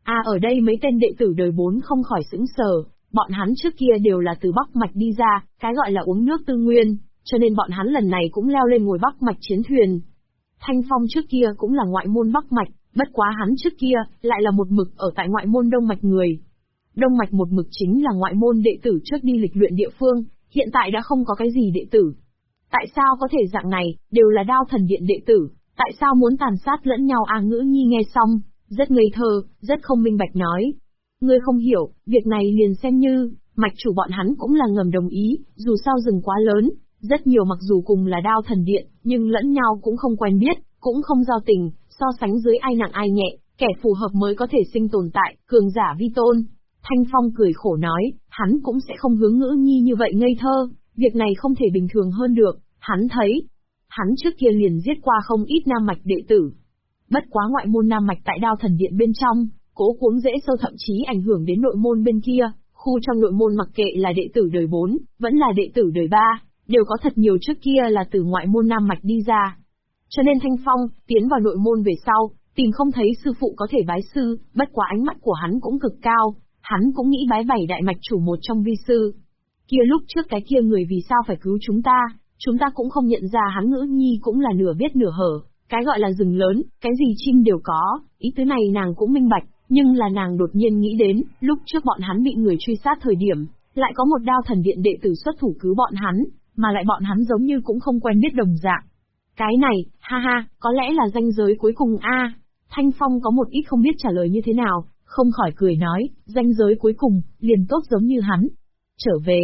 Ở đây mấy tên đệ tử đời 4 không khỏi sững sờ, bọn hắn trước kia đều là từ Bắc Mạch đi ra, cái gọi là uống nước tư nguyên, cho nên bọn hắn lần này cũng leo lên ngồi Bắc Mạch chiến thuyền. Thanh Phong trước kia cũng là ngoại môn Bắc Mạch, bất quá hắn trước kia, lại là một mực ở tại ngoại môn Đông Mạch người. Đông Mạch một mực chính là ngoại môn đệ tử trước đi lịch luyện địa phương, hiện tại đã không có cái gì đệ tử. Tại sao có thể dạng này, đều là Đao Thần Điện đệ tử, tại sao muốn tàn sát lẫn nhau à? Ngữ Nhi nghe xong, rất ngây thơ, rất không minh bạch nói. Ngươi không hiểu, việc này liền xem như, mạch chủ bọn hắn cũng là ngầm đồng ý, dù sao rừng quá lớn, rất nhiều mặc dù cùng là Đao Thần Điện, nhưng lẫn nhau cũng không quen biết, cũng không giao tình, so sánh dưới ai nặng ai nhẹ, kẻ phù hợp mới có thể sinh tồn tại, cường giả vi tôn. Thanh Phong cười khổ nói, hắn cũng sẽ không hướng Ngữ Nhi như vậy ngây thơ, việc này không thể bình thường hơn được, hắn thấy. Hắn trước kia liền giết qua không ít Nam Mạch đệ tử. Bất quá ngoại môn Nam Mạch tại Đao Thần Điện bên trong, cố cuống dễ sâu thậm chí ảnh hưởng đến nội môn bên kia, khu trong nội môn mặc kệ là đệ tử đời 4, vẫn là đệ tử đời 3, đều có thật nhiều trước kia là từ ngoại môn Nam Mạch đi ra. Cho nên Thanh Phong, tiến vào nội môn về sau, tìm không thấy sư phụ có thể bái sư, bất quá ánh mắt của hắn cũng cực cao, hắn cũng nghĩ bái 7 đại mạch chủ một trong vi sư. Kia lúc trước cái kia người vì sao phải cứu chúng ta cũng không nhận ra hắn. Ngữ Nhi cũng là nửa biết nửa hở, cái gọi là rừng lớn, cái gì chim đều có, ý tứ này nàng cũng minh bạch, nhưng là nàng đột nhiên nghĩ đến, lúc trước bọn hắn bị người truy sát thời điểm, lại có một Đao Thần Điện đệ tử xuất thủ cứu bọn hắn, mà lại bọn hắn giống như cũng không quen biết đồng dạng. Cái này, ha ha, có lẽ là ranh giới cuối cùng a. Thanh Phong có một ít không biết trả lời như thế nào, không khỏi cười nói, ranh giới cuối cùng, liền tốt giống như hắn. Trở về.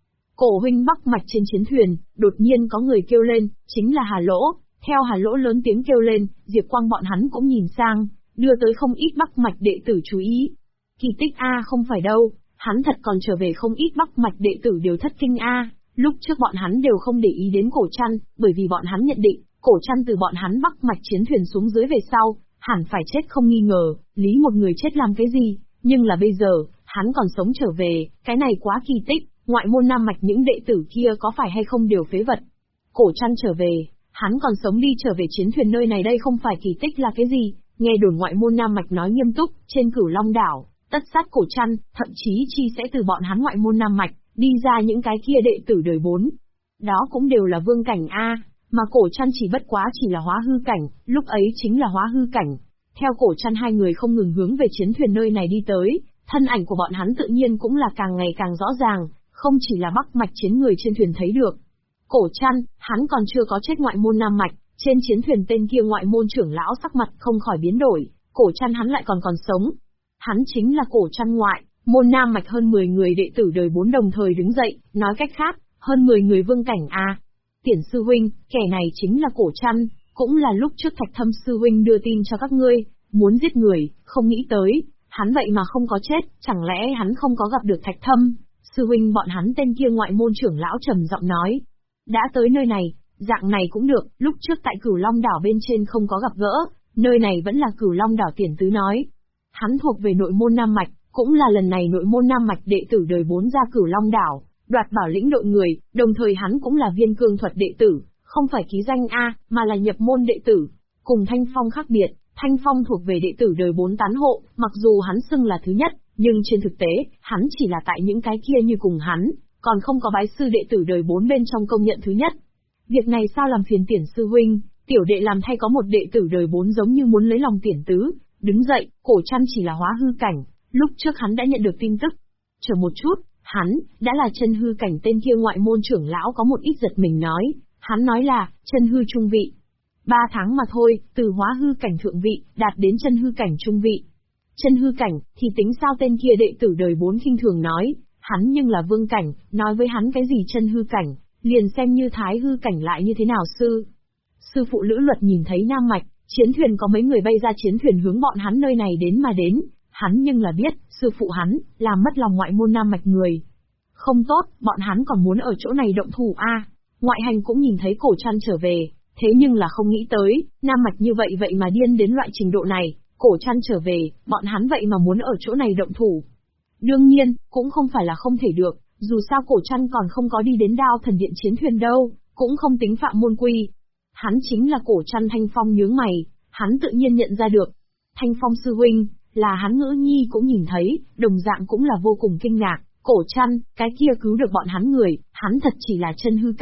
Cổ huynh Bắc Mạch trên chiến thuyền, đột nhiên có người kêu lên, chính là Hà Lỗ. Theo Hà Lỗ lớn tiếng kêu lên, Diệp Quang bọn hắn cũng nhìn sang, đưa tới không ít Bắc Mạch đệ tử chú ý. Kỳ tích a, không phải đâu, hắn thật còn trở về. Không ít Bắc Mạch đệ tử đều thất kinh a. Lúc trước bọn hắn đều không để ý đến Cổ Trăn, bởi vì bọn hắn nhận định, Cổ Trăn từ bọn hắn Bắc Mạch chiến thuyền xuống dưới về sau, hẳn phải chết không nghi ngờ, lý một người chết làm cái gì, nhưng là bây giờ, hắn còn sống trở về, cái này quá kỳ tích, ngoại môn Nam Mạch những đệ tử kia có phải hay không đều phế vật. Cổ Trăn trở về, hắn còn sống đi trở về chiến thuyền nơi này đây không phải kỳ tích là cái gì, nghe đồn ngoại môn Nam Mạch nói nghiêm túc, trên Cửu Long đảo, tất sát Cổ Trăn, thậm chí chi sẽ từ bọn hắn ngoại môn Nam Mạch, đi ra những cái kia đệ tử đời 4. Đó cũng đều là vương cảnh a, mà Cổ Trăn chỉ bất quá chỉ là hóa hư cảnh, lúc ấy chính là hóa hư cảnh. Theo Cổ Trăn hai người không ngừng hướng về chiến thuyền nơi này đi tới, thân ảnh của bọn hắn tự nhiên cũng là càng ngày càng rõ ràng, không chỉ là Bắc Mạch chiến người trên thuyền thấy được. Cổ Trăn, hắn còn chưa có chết ngoại môn Nam Mạch, trên chiến thuyền tên kia ngoại môn trưởng lão sắc mặt không khỏi biến đổi, Cổ Trăn hắn lại còn sống. Hắn chính là Cổ Trăn ngoại môn Nam Mạch hơn 10 người đệ tử đời 4 đồng thời đứng dậy, nói cách khác, hơn 10 người vương cảnh a. Tiễn sư huynh, kẻ này chính là Cổ Trăn, cũng là lúc trước Thạch Thâm sư huynh đưa tin cho các ngươi, muốn giết người, không nghĩ tới, hắn vậy mà không có chết, chẳng lẽ hắn không có gặp được Thạch Thâm? Sư huynh bọn hắn tên kia ngoại môn trưởng lão trầm giọng nói. Đã tới nơi này, dạng này cũng được, lúc trước tại Cửu Long đảo bên trên không có gặp gỡ, nơi này vẫn là Cửu Long đảo. Tiễn tứ nói. Hắn thuộc về nội môn Nam Mạch, cũng là lần này nội môn Nam Mạch đệ tử đời 4 ra Cửu Long đảo, đoạt bảo lĩnh đội người, đồng thời hắn cũng là viên cương thuật đệ tử, không phải ký danh A, mà là nhập môn đệ tử. Cùng Thanh Phong khác biệt, Thanh Phong thuộc về đệ tử đời 4 tán hộ, mặc dù hắn xưng là thứ nhất, nhưng trên thực tế, hắn chỉ là tại những cái kia như cùng hắn, còn không có bái sư đệ tử đời 4 bên trong công nhận thứ nhất. Việc này sao làm phiền Tiễn sư huynh, tiểu đệ làm thay có một đệ tử đời 4 giống như muốn lấy lòng Tiễn tứ, đứng dậy, Cổ Trăn chỉ là hóa hư cảnh, lúc trước hắn đã nhận được tin tức. Chờ một chút, hắn, đã là chân hư cảnh. Tên kia ngoại môn trưởng lão có một ít giật mình nói, hắn nói là, chân hư trung vị. 3 tháng mà thôi, từ hóa hư cảnh thượng vị, đạt đến chân hư cảnh trung vị. Chân hư cảnh, thì tính sao? Tên kia đệ tử đời 4 khinh thường nói, hắn nhưng là vương cảnh, nói với hắn cái gì chân hư cảnh, liền xem như thái hư cảnh lại như thế nào sư. Sư phụ Lữ Luật nhìn thấy Nam Mạch, chiến thuyền có mấy người bay ra chiến thuyền hướng bọn hắn nơi này đến mà đến, hắn nhưng là biết, sư phụ hắn, làm mất lòng ngoại môn Nam Mạch người. Không tốt, bọn hắn còn muốn ở chỗ này động thủ a. Ngoại hành cũng nhìn thấy Cổ Trăn trở về, thế nhưng là không nghĩ tới, Nam Mạch như vậy mà điên đến loại trình độ này, Cổ Trăn trở về, bọn hắn vậy mà muốn ở chỗ này động thủ. Đương nhiên, cũng không phải là không thể được, dù sao Cổ Trăn còn không có đi đến Đao Thần Điện chiến thuyền đâu, cũng không tính phạm môn quy. Hắn chính là Cổ Trăn. Thanh Phong nhướng mày, hắn tự nhiên nhận ra được. Thanh Phong sư huynh, là hắn. Ngữ Nhi cũng nhìn thấy, đồng dạng cũng là vô cùng kinh ngạc. Cổ Trăn, cái kia cứu được bọn hắn người, hắn thật chỉ là chân hư cảnh,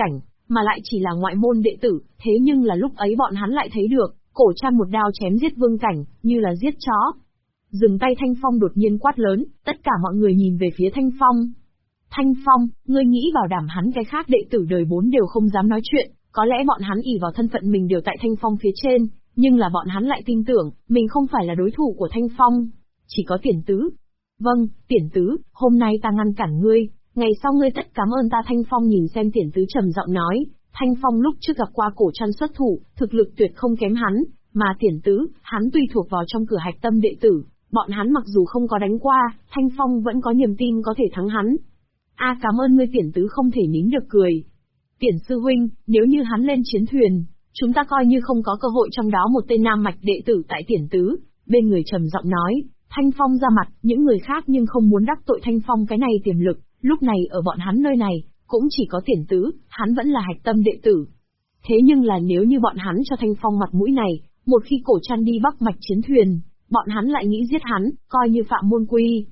mà lại chỉ là ngoại môn đệ tử, thế nhưng là lúc ấy bọn hắn lại thấy được, cổ trăn một đao chém giết Vương Cảnh, như là giết chó. Dừng tay Thanh Phong đột nhiên quát lớn, tất cả mọi người nhìn về phía Thanh Phong. Thanh Phong, ngươi nghĩ bảo đảm hắn cái khác đệ tử đời 4 đều không dám nói chuyện, có lẽ bọn hắn ỷ vào thân phận mình đều tại Thanh Phong phía trên, nhưng là bọn hắn lại tin tưởng, mình không phải là đối thủ của Thanh Phong. Chỉ có Tiền Tứ. Vâng, Tiền Tứ, hôm nay ta ngăn cản ngươi, ngày sau ngươi tất cảm ơn ta. Thanh Phong nhìn xem Tiền Tứ trầm giọng nói, Thanh Phong lúc trước gặp qua cổ trăn xuất thủ, thực lực tuyệt không kém hắn, mà Tiền Tứ, hắn tuy thuộc vào trong cửa hạch tâm đệ tử, bọn hắn mặc dù không có đánh qua, Thanh Phong vẫn có niềm tin có thể thắng hắn. Cảm ơn ngươi. Tiền Tứ không thể nín được cười. Tiền sư huynh, nếu như hắn lên chiến thuyền, chúng ta coi như không có cơ hội. Trong đó một tên nam mạch đệ tử tại Tiền Tứ, bên người trầm giọng nói, Thanh Phong ra mặt, những người khác nhưng không muốn đắc tội Thanh Phong cái này tiềm lực, lúc này ở bọn hắn nơi này, cũng chỉ có Tiền Tứ, hắn vẫn là hạch tâm đệ tử. Thế nhưng là nếu như bọn hắn cho Thanh Phong mặt mũi này, một khi cổ trăn đi bắc mạch chiến thuyền, bọn hắn lại nghĩ giết hắn, coi như phạm môn quy.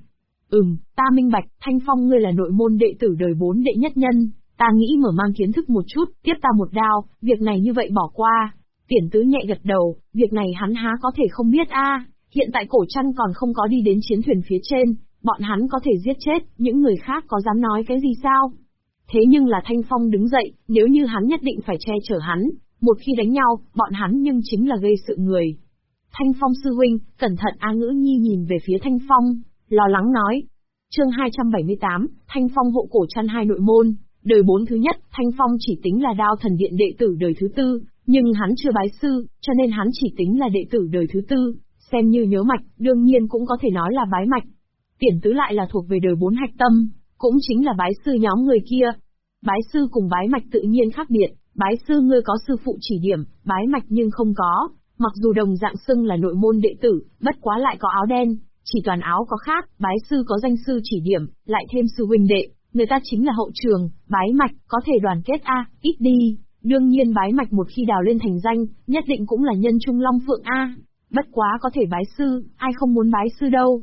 Ta minh bạch, Thanh Phong ngươi là nội môn đệ tử đời 4 đệ nhất nhân, ta nghĩ mở mang kiến thức một chút, tiếp ta một đao, việc này như vậy bỏ qua. Tiền Tứ nhẹ gật đầu, việc này hắn há có thể không biết hiện tại cổ trăn còn không có đi đến chiến thuyền phía trên, bọn hắn có thể giết chết, những người khác có dám nói cái gì sao? Thế nhưng là Thanh Phong đứng dậy, nếu như hắn nhất định phải che chở hắn, một khi đánh nhau, bọn hắn nhưng chính là gây sự người. Thanh Phong sư huynh, cẩn thận. Ngữ Nhi nhìn về phía Thanh Phong, lo lắng nói. Chương 278, Thanh Phong hộ cổ trăn hai nội môn, đời 4 thứ nhất. Thanh Phong chỉ tính là Đao Thần Điện đệ tử đời thứ 4, nhưng hắn chưa bái sư, cho nên hắn chỉ tính là đệ tử đời thứ 4, xem như nhớ mạch, đương nhiên cũng có thể nói là bái mạch. Tiền Tứ lại là thuộc về đời 4 hạch tâm, cũng chính là bái sư nhóm người kia. Bái sư cùng bái mạch tự nhiên khác biệt, bái sư ngươi có sư phụ chỉ điểm, bái mạch nhưng không có, mặc dù đồng dạng xưng là nội môn đệ tử, bất quá lại có áo đen, chỉ toàn áo có khác, bái sư có danh sư chỉ điểm, lại thêm sư huynh đệ, người ta chính là hậu trường. Bái mạch, có thể đoàn kết ít đi, đương nhiên bái mạch một khi đào lên thành danh, nhất định cũng là nhân trung long phượng bất quá có thể bái sư, ai không muốn bái sư đâu.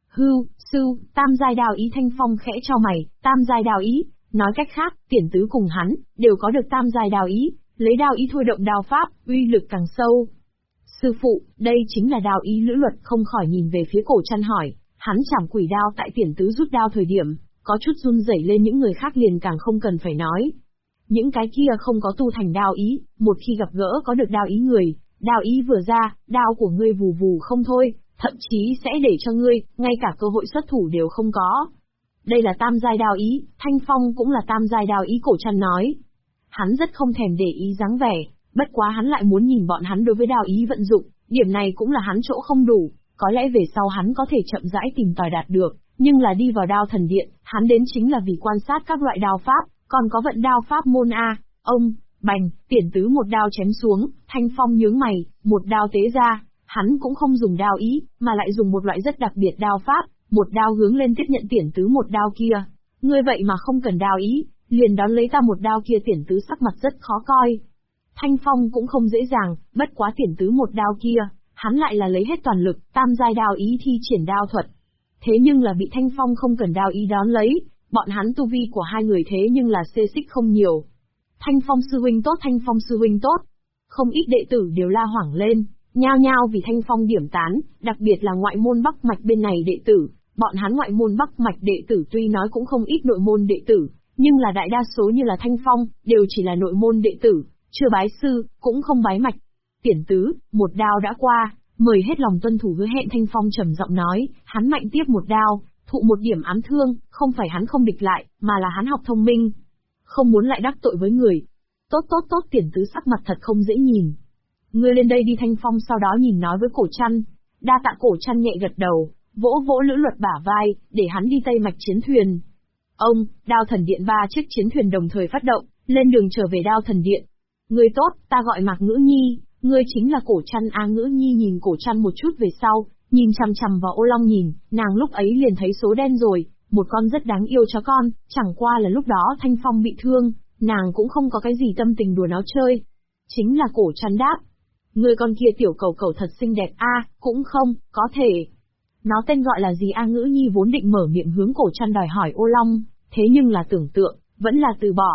Sư, tam giai đao ý. Thanh Phong khẽ cho mày, tam giai đao ý, nói cách khác, Tiền Tứ cùng hắn, đều có được tam giai đao ý, lấy đao ý thôi động đao pháp, uy lực càng sâu. Sư phụ, đây chính là đao ý lữ luật. Không khỏi nhìn về phía cổ trăn hỏi, hắn chảm quỷ đao tại Tiền Tứ rút đao thời điểm, có chút run rẩy lên, những người khác liền càng không cần phải nói. Những cái kia không có tu thành đao ý, một khi gặp gỡ có được đao ý người, đao ý vừa ra, đao của ngươi vù vù không thôi, thậm chí sẽ để cho ngươi, ngay cả cơ hội xuất thủ đều không có. Đây là tam giai đao ý, Thanh Phong cũng là tam giai đao ý. Cổ trăn nói. Hắn rất không thèm để ý dáng vẻ, bất quá hắn lại muốn nhìn bọn hắn đối với đao ý vận dụng, điểm này cũng là hắn chỗ không đủ, có lẽ về sau hắn có thể chậm rãi tìm tòi đạt được, nhưng là đi vào Đao Thần Điện, hắn đến chính là vì quan sát các loại đao pháp, còn có vận đao pháp môn Ông, bành, Tiền Tứ một đao chém xuống, Thanh Phong nhướng mày, một đao tế ra, hắn cũng không dùng đao ý, mà lại dùng một loại rất đặc biệt đao pháp, một đao hướng lên tiếp nhận Tiền Tứ một đao kia. Ngươi vậy mà không cần đao ý, liền đón lấy ta một đao kia. Tiền Tứ sắc mặt rất khó coi. Thanh Phong cũng không dễ dàng, bất quá Tiền Tứ một đao kia, hắn lại là lấy hết toàn lực, tam giai đao ý thi triển đao thuật. Thế nhưng là bị Thanh Phong không cần đao ý đón lấy, bọn hắn tu vi của hai người thế nhưng là xê xích không nhiều. Thanh Phong sư huynh tốt, Thanh Phong sư huynh tốt. Không ít đệ tử đều la hoảng lên, nhao nhao vì Thanh Phong điểm tán, đặc biệt là ngoại môn Bắc Mạch bên này đệ tử. Bọn hắn ngoại môn Bắc Mạch đệ tử tuy nói cũng không ít nội môn đệ tử, nhưng là đại đa số như là Thanh Phong, đều chỉ là nội môn đệ tử, chưa bái sư, cũng không bái mạch. Tiền Tứ, một đao đã qua, mời hết lòng tuân thủ hứa hẹn. Thanh Phong trầm giọng nói, hắn mạnh tiếp một đao, thụ một điểm ám thương, không phải hắn không địch lại, mà là hắn học thông minh, không muốn lại đắc tội với người. Tốt, Tiền Tứ sắc mặt thật không dễ nhìn. Ngươi lên đây đi. Thanh Phong sau đó nhìn nói với cổ trăn. Đa tạ. Cổ trăn nhẹ gật đầu, vỗ vỗ lữ luật bả vai, để hắn đi Tây Mạch chiến thuyền. Ông, Đao Thần Điện 3 chiếc chiến thuyền đồng thời phát động, lên đường trở về Đao Thần Điện. Ngươi tốt, ta gọi Mạc Ngữ Nhi, ngươi chính là cổ trăn. Ngữ Nhi nhìn cổ trăn một chút về sau, nhìn chằm chằm vào Ô Long nhìn, nàng lúc ấy liền thấy số đen rồi, một con rất đáng yêu chó con, chẳng qua là lúc đó Thanh Phong bị thương, nàng cũng không có cái gì tâm tình đùa nó chơi. Chính là cổ trăn đáp. Người con kia tiểu cầu cầu thật xinh đẹp cũng không, có thể. Nó tên gọi là gì? Ngữ Nhi vốn định mở miệng hướng cổ trăn đòi hỏi Ô Long, thế nhưng là tưởng tượng, vẫn là từ bỏ.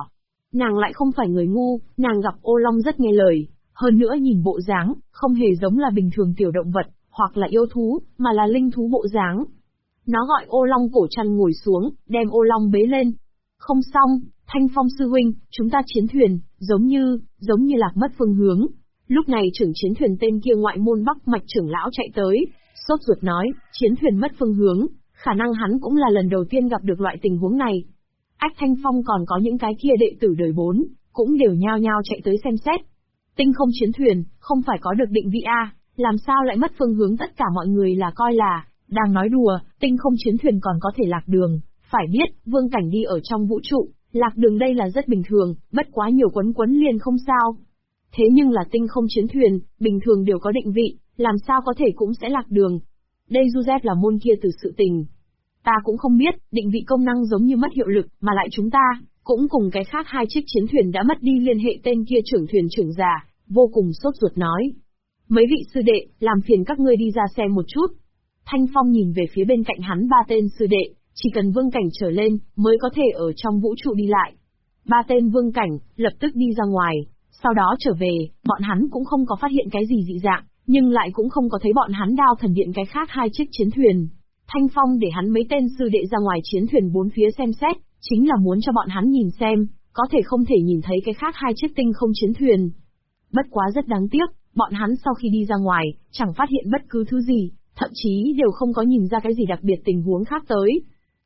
Nàng lại không phải người ngu, nàng gặp ô long rất nghe lời, hơn nữa nhìn bộ dáng, không hề giống là bình thường tiểu động vật, hoặc là yêu thú, mà là linh thú bộ dáng. Nó gọi ô long cổ trăn ngồi xuống, đem ô long bế lên. Không xong, Thanh Phong sư huynh, chúng ta chiến thuyền, giống như lạc mất phương hướng. Lúc này trưởng chiến thuyền tên kia ngoại môn Bắc Mạch trưởng lão chạy tới, sốt ruột nói, chiến thuyền mất phương hướng, khả năng hắn cũng là lần đầu tiên gặp được loại tình huống này. Ách Thanh Phong còn có những cái kia đệ tử đời 4, cũng đều nhao nhao chạy tới xem xét. Tinh không chiến thuyền, không phải có được định vị A, làm sao lại mất phương hướng, tất cả mọi người là coi là đang nói đùa, tinh không chiến thuyền còn có thể lạc đường. Phải biết, vương cảnh đi ở trong vũ trụ, lạc đường đây là rất bình thường, bất quá nhiều quấn quấn liền không sao. Thế nhưng là tinh không chiến thuyền, bình thường đều có định vị, làm sao có thể cũng sẽ lạc đường. Đây Joseph là môn kia từ sự tình. Ta cũng không biết, định vị công năng giống như mất hiệu lực, mà lại chúng ta, cũng cùng cái khác 2 chiếc chiến thuyền đã mất đi liên hệ. Tên kia trưởng thuyền trưởng già, vô cùng sốt ruột nói. Mấy vị sư đệ, làm phiền các ngươi đi ra xem một chút. Thanh Phong nhìn về phía bên cạnh hắn 3 tên sư đệ, chỉ cần vương cảnh trở lên, mới có thể ở trong vũ trụ đi lại. 3 tên vương cảnh, lập tức đi ra ngoài, sau đó trở về, bọn hắn cũng không có phát hiện cái gì dị dạng, nhưng lại cũng không có thấy bọn hắn Đao Thần Điện cái khác 2 chiếc chiến thuyền. Thanh Phong để hắn mấy tên sư đệ ra ngoài chiến thuyền 4 phía xem xét, chính là muốn cho bọn hắn nhìn xem, có thể không thể nhìn thấy cái khác 2 chiếc tinh không chiến thuyền. Bất quá rất đáng tiếc, bọn hắn sau khi đi ra ngoài, chẳng phát hiện bất cứ thứ gì, thậm chí đều không có nhìn ra cái gì đặc biệt tình huống khác tới.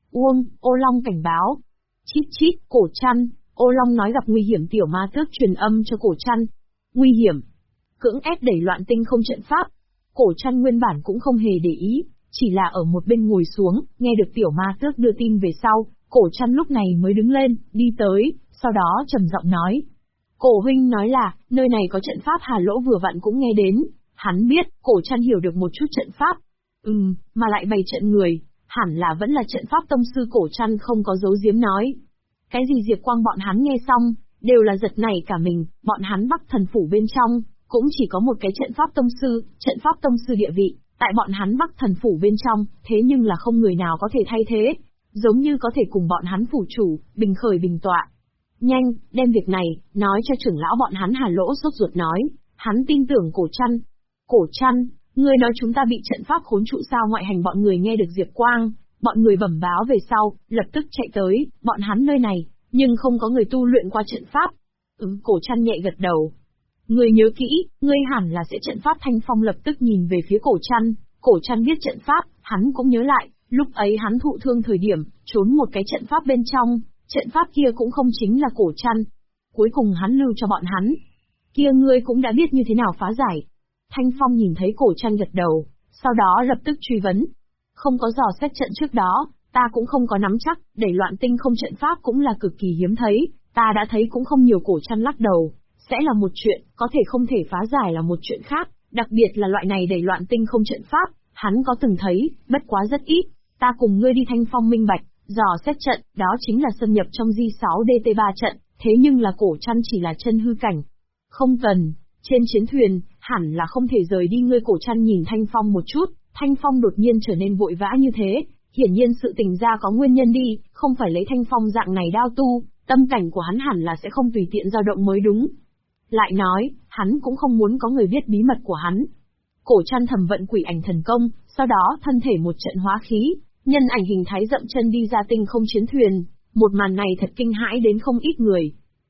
Ô Long cảnh báo. Chít chít, Cổ Trăn, Ô Long nói gặp nguy hiểm. Tiểu ma tước truyền âm cho Cổ Trăn. Nguy hiểm. Cưỡng ép đẩy loạn tinh không trận pháp. Cổ Trăn nguyên bản cũng không hề để ý, chỉ là ở một bên ngồi xuống, nghe được tiểu ma tước đưa tin về sau, Cổ Trăn lúc này mới đứng lên, đi tới, sau đó trầm giọng nói. Cổ huynh nói là, nơi này có trận pháp. Hà Lỗ vừa vặn cũng nghe đến, hắn biết, Cổ Trăn hiểu được một chút trận pháp. Mà lại bày trận người, hẳn là vẫn là trận pháp tông sư. Cổ Trăn không có giấu giếm nói. Cái gì Diệp Quang bọn hắn nghe xong, đều là giật nảy cả mình, bọn hắn Bắc Thần Phủ bên trong, cũng chỉ có một cái trận pháp tông sư, trận pháp tông sư địa vị, tại bọn hắn Bắc Thần Phủ bên trong, thế nhưng là không người nào có thể thay thế, giống như có thể cùng bọn hắn phủ chủ, bình khởi bình tọa. Nhanh, đem việc này, nói cho trưởng lão bọn hắn. Hà Lỗ sốt ruột nói, hắn tin tưởng Cổ Trăn. Cổ Trăn, ngươi nói chúng ta bị trận pháp khốn trụ sao? Ngoại hành bọn người nghe được Diệp Quang, bọn người bẩm báo về sau, lập tức chạy tới, bọn hắn nơi này, nhưng không có người tu luyện qua trận pháp. Cổ Trăn nhẹ gật đầu. Ngươi nhớ kỹ, ngươi hẳn là sẽ trận pháp. Thanh Phong lập tức nhìn về phía Cổ Trăn, Cổ Trăn biết trận pháp, hắn cũng nhớ lại, lúc ấy hắn thụ thương thời điểm, trốn một cái trận pháp bên trong, trận pháp kia cũng không chính là Cổ Trăn. Cuối cùng hắn lưu cho bọn hắn. Kia ngươi cũng đã biết như thế nào phá giải. Thanh Phong nhìn thấy Cổ Trăn gật đầu, sau đó lập tức truy vấn. Không có dò xét trận trước đó, ta cũng không có nắm chắc, đẩy loạn tinh không trận pháp cũng là cực kỳ hiếm thấy, ta đã thấy cũng không nhiều. Cổ Trăn lắc đầu, sẽ là một chuyện, có thể không thể phá giải là một chuyện khác, đặc biệt là loại này đẩy loạn tinh không trận pháp, hắn có từng thấy, bất quá rất ít. Ta cùng ngươi đi. Thanh Phong minh bạch, dò xét trận, đó chính là xâm nhập trong J6DT3 trận, thế nhưng là Cổ Trăn chỉ là chân hư cảnh. Không cần, trên chiến thuyền, hẳn là không thể rời đi. Ngươi. Cổ Trăn nhìn Thanh Phong một chút, Thanh Phong đột nhiên trở nên vội vã như thế, hiển nhiên sự tình ra có nguyên nhân đi, không phải lấy Thanh Phong dạng này đao tu, tâm cảnh của hắn hẳn là sẽ không tùy tiện dao động mới đúng. Lại nói, hắn cũng không muốn có người biết bí mật của hắn. Cổ Trăn thầm vận quỷ ảnh thần công, sau đó thân thể một trận hóa khí, nhân ảnh hình thái dậm chân đi ra tinh không chiến thuyền, một màn này thật kinh hãi đến không ít người.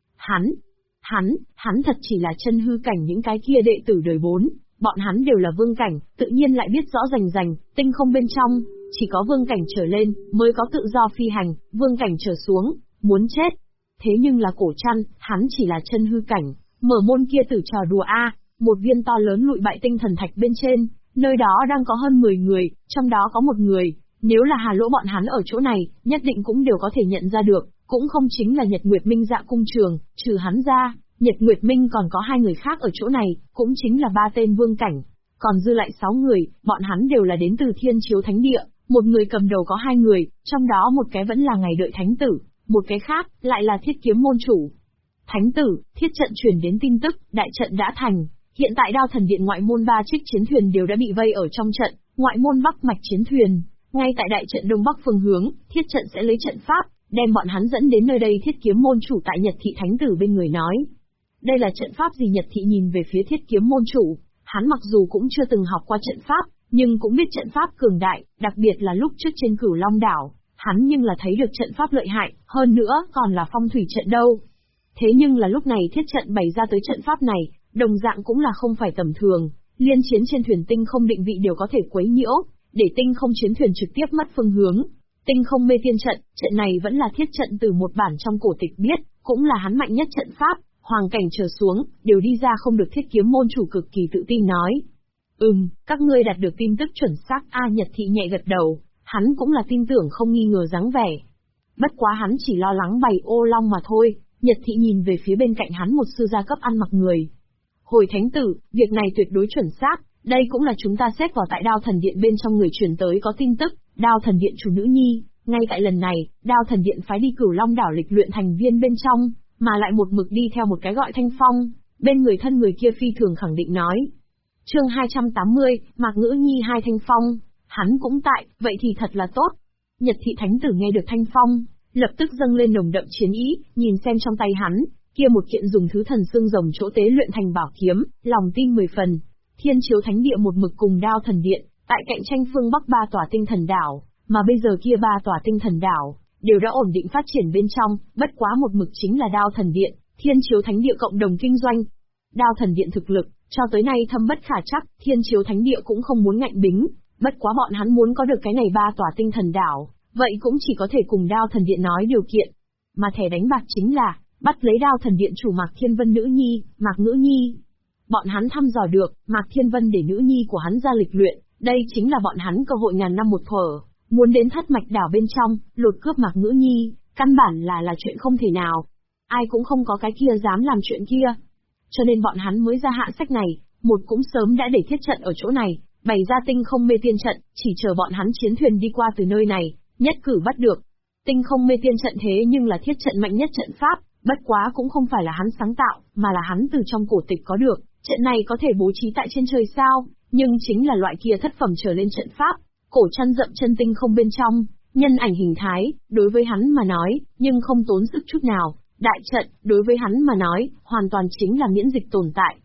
Hắn thật chỉ là chân hư cảnh. Những cái kia đệ tử đời 4, bọn hắn đều là vương cảnh, tự nhiên lại biết rõ rành, tinh không bên trong, chỉ có vương cảnh trở lên, mới có tự do phi hành, vương cảnh trở xuống, muốn chết. Thế nhưng là Cổ Trăn, hắn chỉ là chân hư cảnh, mở môn kia tử trò đùa a, một viên to lớn lụi bại tinh thần thạch bên trên, nơi đó đang có hơn 10 người, trong đó có một người, nếu là Hà Lỗ bọn hắn ở chỗ này, nhất định cũng đều có thể nhận ra được, cũng không chính là Nhật Nguyệt Minh Dạ Cung Trường, trừ hắn ra, Nhật Nguyệt Minh còn có 2 người khác ở chỗ này, cũng chính là 3 tên vương cảnh, còn dư lại 6 người, bọn hắn đều là đến từ Thiên Chiếu Thánh Địa, một người cầm đầu có 2 người, trong đó một cái vẫn là ngày đợi thánh tử, một cái khác lại là Thiết Kiếm môn chủ. Thánh tử, thiết trận truyền đến tin tức, đại trận đã thành, hiện tại Đao Thần Điện ngoại môn 3 chiếc chiến thuyền đều đã bị vây ở trong trận, ngoại môn Bắc Mạch chiến thuyền, ngay tại đại trận đông bắc phương hướng, thiết trận sẽ lấy trận pháp, đem bọn hắn dẫn đến nơi đây. Thiết kiếm môn chủ tại Nhật Thị Thánh Tử bên người nói. Đây là trận pháp gì? Nhật Thị nhìn về phía Thiết kiếm môn chủ, hắn mặc dù cũng chưa từng học qua trận pháp, nhưng cũng biết trận pháp cường đại, đặc biệt là lúc trước trên Cửu Long đảo, hắn nhưng là thấy được trận pháp lợi hại, hơn nữa còn là phong thủy trận đâu. Thế nhưng là lúc này thiết trận bày ra tới trận pháp này, đồng dạng cũng là không phải tầm thường, liên chiến trên thuyền tinh không định vị đều có thể quấy nhiễu, để tinh không chiến thuyền trực tiếp mất phương hướng. Tinh không mê tiên trận, trận này vẫn là thiết trận từ một bản trong cổ tịch biết, cũng là hắn mạnh nhất trận pháp, hoàng cảnh trở xuống, đều đi ra không được. Thiết kiếm môn chủ cực kỳ tự tin nói. Các ngươi đạt được tin tức chuẩn xác. Nhật Thị nhẹ gật đầu, hắn cũng là tin tưởng không nghi ngờ dáng vẻ. Bất quá hắn chỉ lo lắng bầy ô long mà thôi. Nhật Thị nhìn về phía bên cạnh hắn một sư gia cấp ăn mặc người. Hồi thánh tử, việc này tuyệt đối chuẩn xác, đây cũng là chúng ta xếp vào tại Đao Thần Điện bên trong người truyền tới có tin tức, Đao Thần Điện chủ nữ nhi, ngay tại lần này, Đao Thần Điện phái đi Cửu Long đảo lịch luyện thành viên bên trong, mà lại một mực đi theo một cái gọi Thanh Phong, bên người thân người kia phi thường khẳng định nói. Chương 280, Mạc Ngữ Nhi hai Thanh Phong, hắn cũng tại, vậy thì thật là tốt. Nhật Thị Thánh Tử nghe được Thanh Phong, lập tức dâng lên nồng đậm chiến ý, nhìn xem trong tay hắn, kia một kiện dùng thứ thần xương rồng chỗ tế luyện thành bảo kiếm, lòng tin 10 phần. Thiên Chiếu Thánh Địa một mực cùng Đao Thần Điện, tại cạnh tranh phương Bắc 3 tòa tinh thần đảo, mà bây giờ kia 3 tòa tinh thần đảo đều đã ổn định phát triển bên trong, bất quá một mực chính là Đao Thần Điện, Thiên Chiếu Thánh Địa cộng đồng kinh doanh. Đao Thần Điện thực lực, cho tới nay thâm bất khả trắc, Thiên Chiếu Thánh Địa cũng không muốn ngạnh bính, bất quá bọn hắn muốn có được cái này 3 tòa tinh thần đảo, vậy cũng chỉ có thể cùng Đao Thần Điện nói điều kiện. Mà thẻ đánh bạc chính là, bắt lấy Đao Thần Điện chủ Mạc Thiên Vân nữ nhi, Mạc Ngữ Nhi. Bọn hắn thăm dò được, Mạc Thiên Vân để nữ nhi của hắn ra lịch luyện, đây chính là bọn hắn cơ hội ngàn năm một thuở, muốn đến Thất Mạch đảo bên trong, lột cướp Mạc Ngữ Nhi, căn bản là chuyện không thể nào. Ai cũng không có cái kia dám làm chuyện kia. Cho nên bọn hắn mới ra hạ sách này, một cũng sớm đã để thiết trận ở chỗ này, bày ra tinh không mê tiên trận, chỉ chờ bọn hắn chiến thuyền đi qua từ nơi này, nhất cử bắt được. Tinh không mê tiên trận thế nhưng là thiết trận mạnh nhất trận pháp, bất quá cũng không phải là hắn sáng tạo, mà là hắn từ trong cổ tịch có được. Trận này có thể bố trí tại trên trời sao, nhưng chính là loại kia thất phẩm trở lên trận pháp, cổ chăn dậm chân tinh không bên trong, nhân ảnh hình thái, đối với hắn mà nói, nhưng không tốn sức chút nào. Đại trận, đối với hắn mà nói, hoàn toàn chính là miễn dịch tồn tại.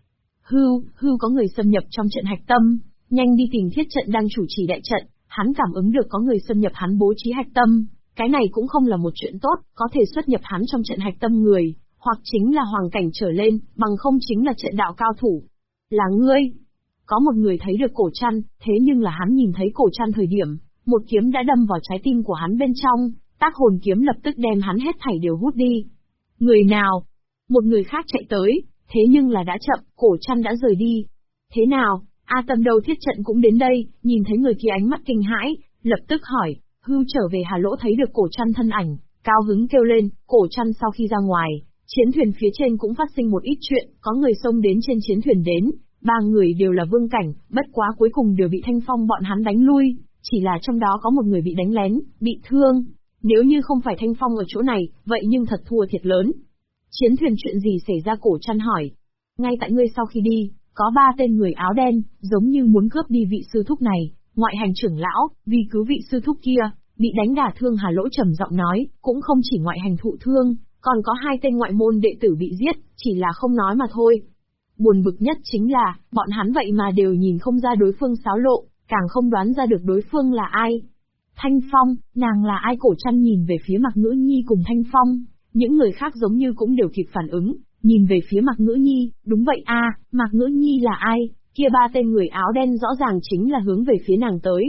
Hưu có người xâm nhập trong trận hạch tâm, nhanh đi tìm thiết trận đang chủ trì đại trận, hắn cảm ứng được có người xâm nhập hắn bố trí hạch tâm, cái này cũng không là một chuyện tốt, có thể xuất nhập hắn trong trận hạch tâm người, hoặc chính là hoàng cảnh trở lên, bằng không chính là trận đạo cao thủ. Là ngươi. Có một người thấy được cổ chăn, thế nhưng là hắn nhìn thấy cổ chăn thời điểm, một kiếm đã đâm vào trái tim của hắn bên trong, tác hồn kiếm lập tức đem hắn hết thảy đều hút đi. Người nào? Một người khác chạy tới, thế nhưng là đã chậm, cổ chăn đã rời đi. Thế nào? Tâm Đầu thiết trận cũng đến đây, nhìn thấy người kia ánh mắt kinh hãi, lập tức hỏi, Hưu trở về Hà Lỗ thấy được cổ chăn thân ảnh, cao hứng kêu lên, cổ chăn sau khi ra ngoài, chiến thuyền phía trên cũng phát sinh một ít chuyện, có người xông đến trên chiến thuyền đến, 3 người đều là vương cảnh, bất quá cuối cùng đều bị Thanh Phong bọn hắn đánh lui, chỉ là trong đó có một người bị đánh lén, bị thương. Nếu như không phải Thanh Phong ở chỗ này, vậy nhưng thật thua thiệt lớn. Chiến thuyền chuyện gì xảy ra? Cổ chăn hỏi. Ngay tại ngươi sau khi đi, có 3 tên người áo đen, giống như muốn cướp đi vị sư thúc này, ngoại hành trưởng lão, vì cứu vị sư thúc kia, bị đánh đả thương. Hà Lỗ trầm giọng nói, cũng không chỉ ngoại hành thụ thương, còn có 2 tên ngoại môn đệ tử bị giết, chỉ là không nói mà thôi. Buồn bực nhất chính là, bọn hắn vậy mà đều nhìn không ra đối phương xáo lộ, càng không đoán ra được đối phương là ai. Thanh Phong, nàng là ai? Cổ chăn nhìn về phía Mạc Ngữ Nhi cùng Thanh Phong, những người khác giống như cũng đều kịp phản ứng, nhìn về phía Mạc Ngữ Nhi, đúng vậy Mạc Ngữ Nhi là ai? Kia 3 tên người áo đen rõ ràng chính là hướng về phía nàng tới.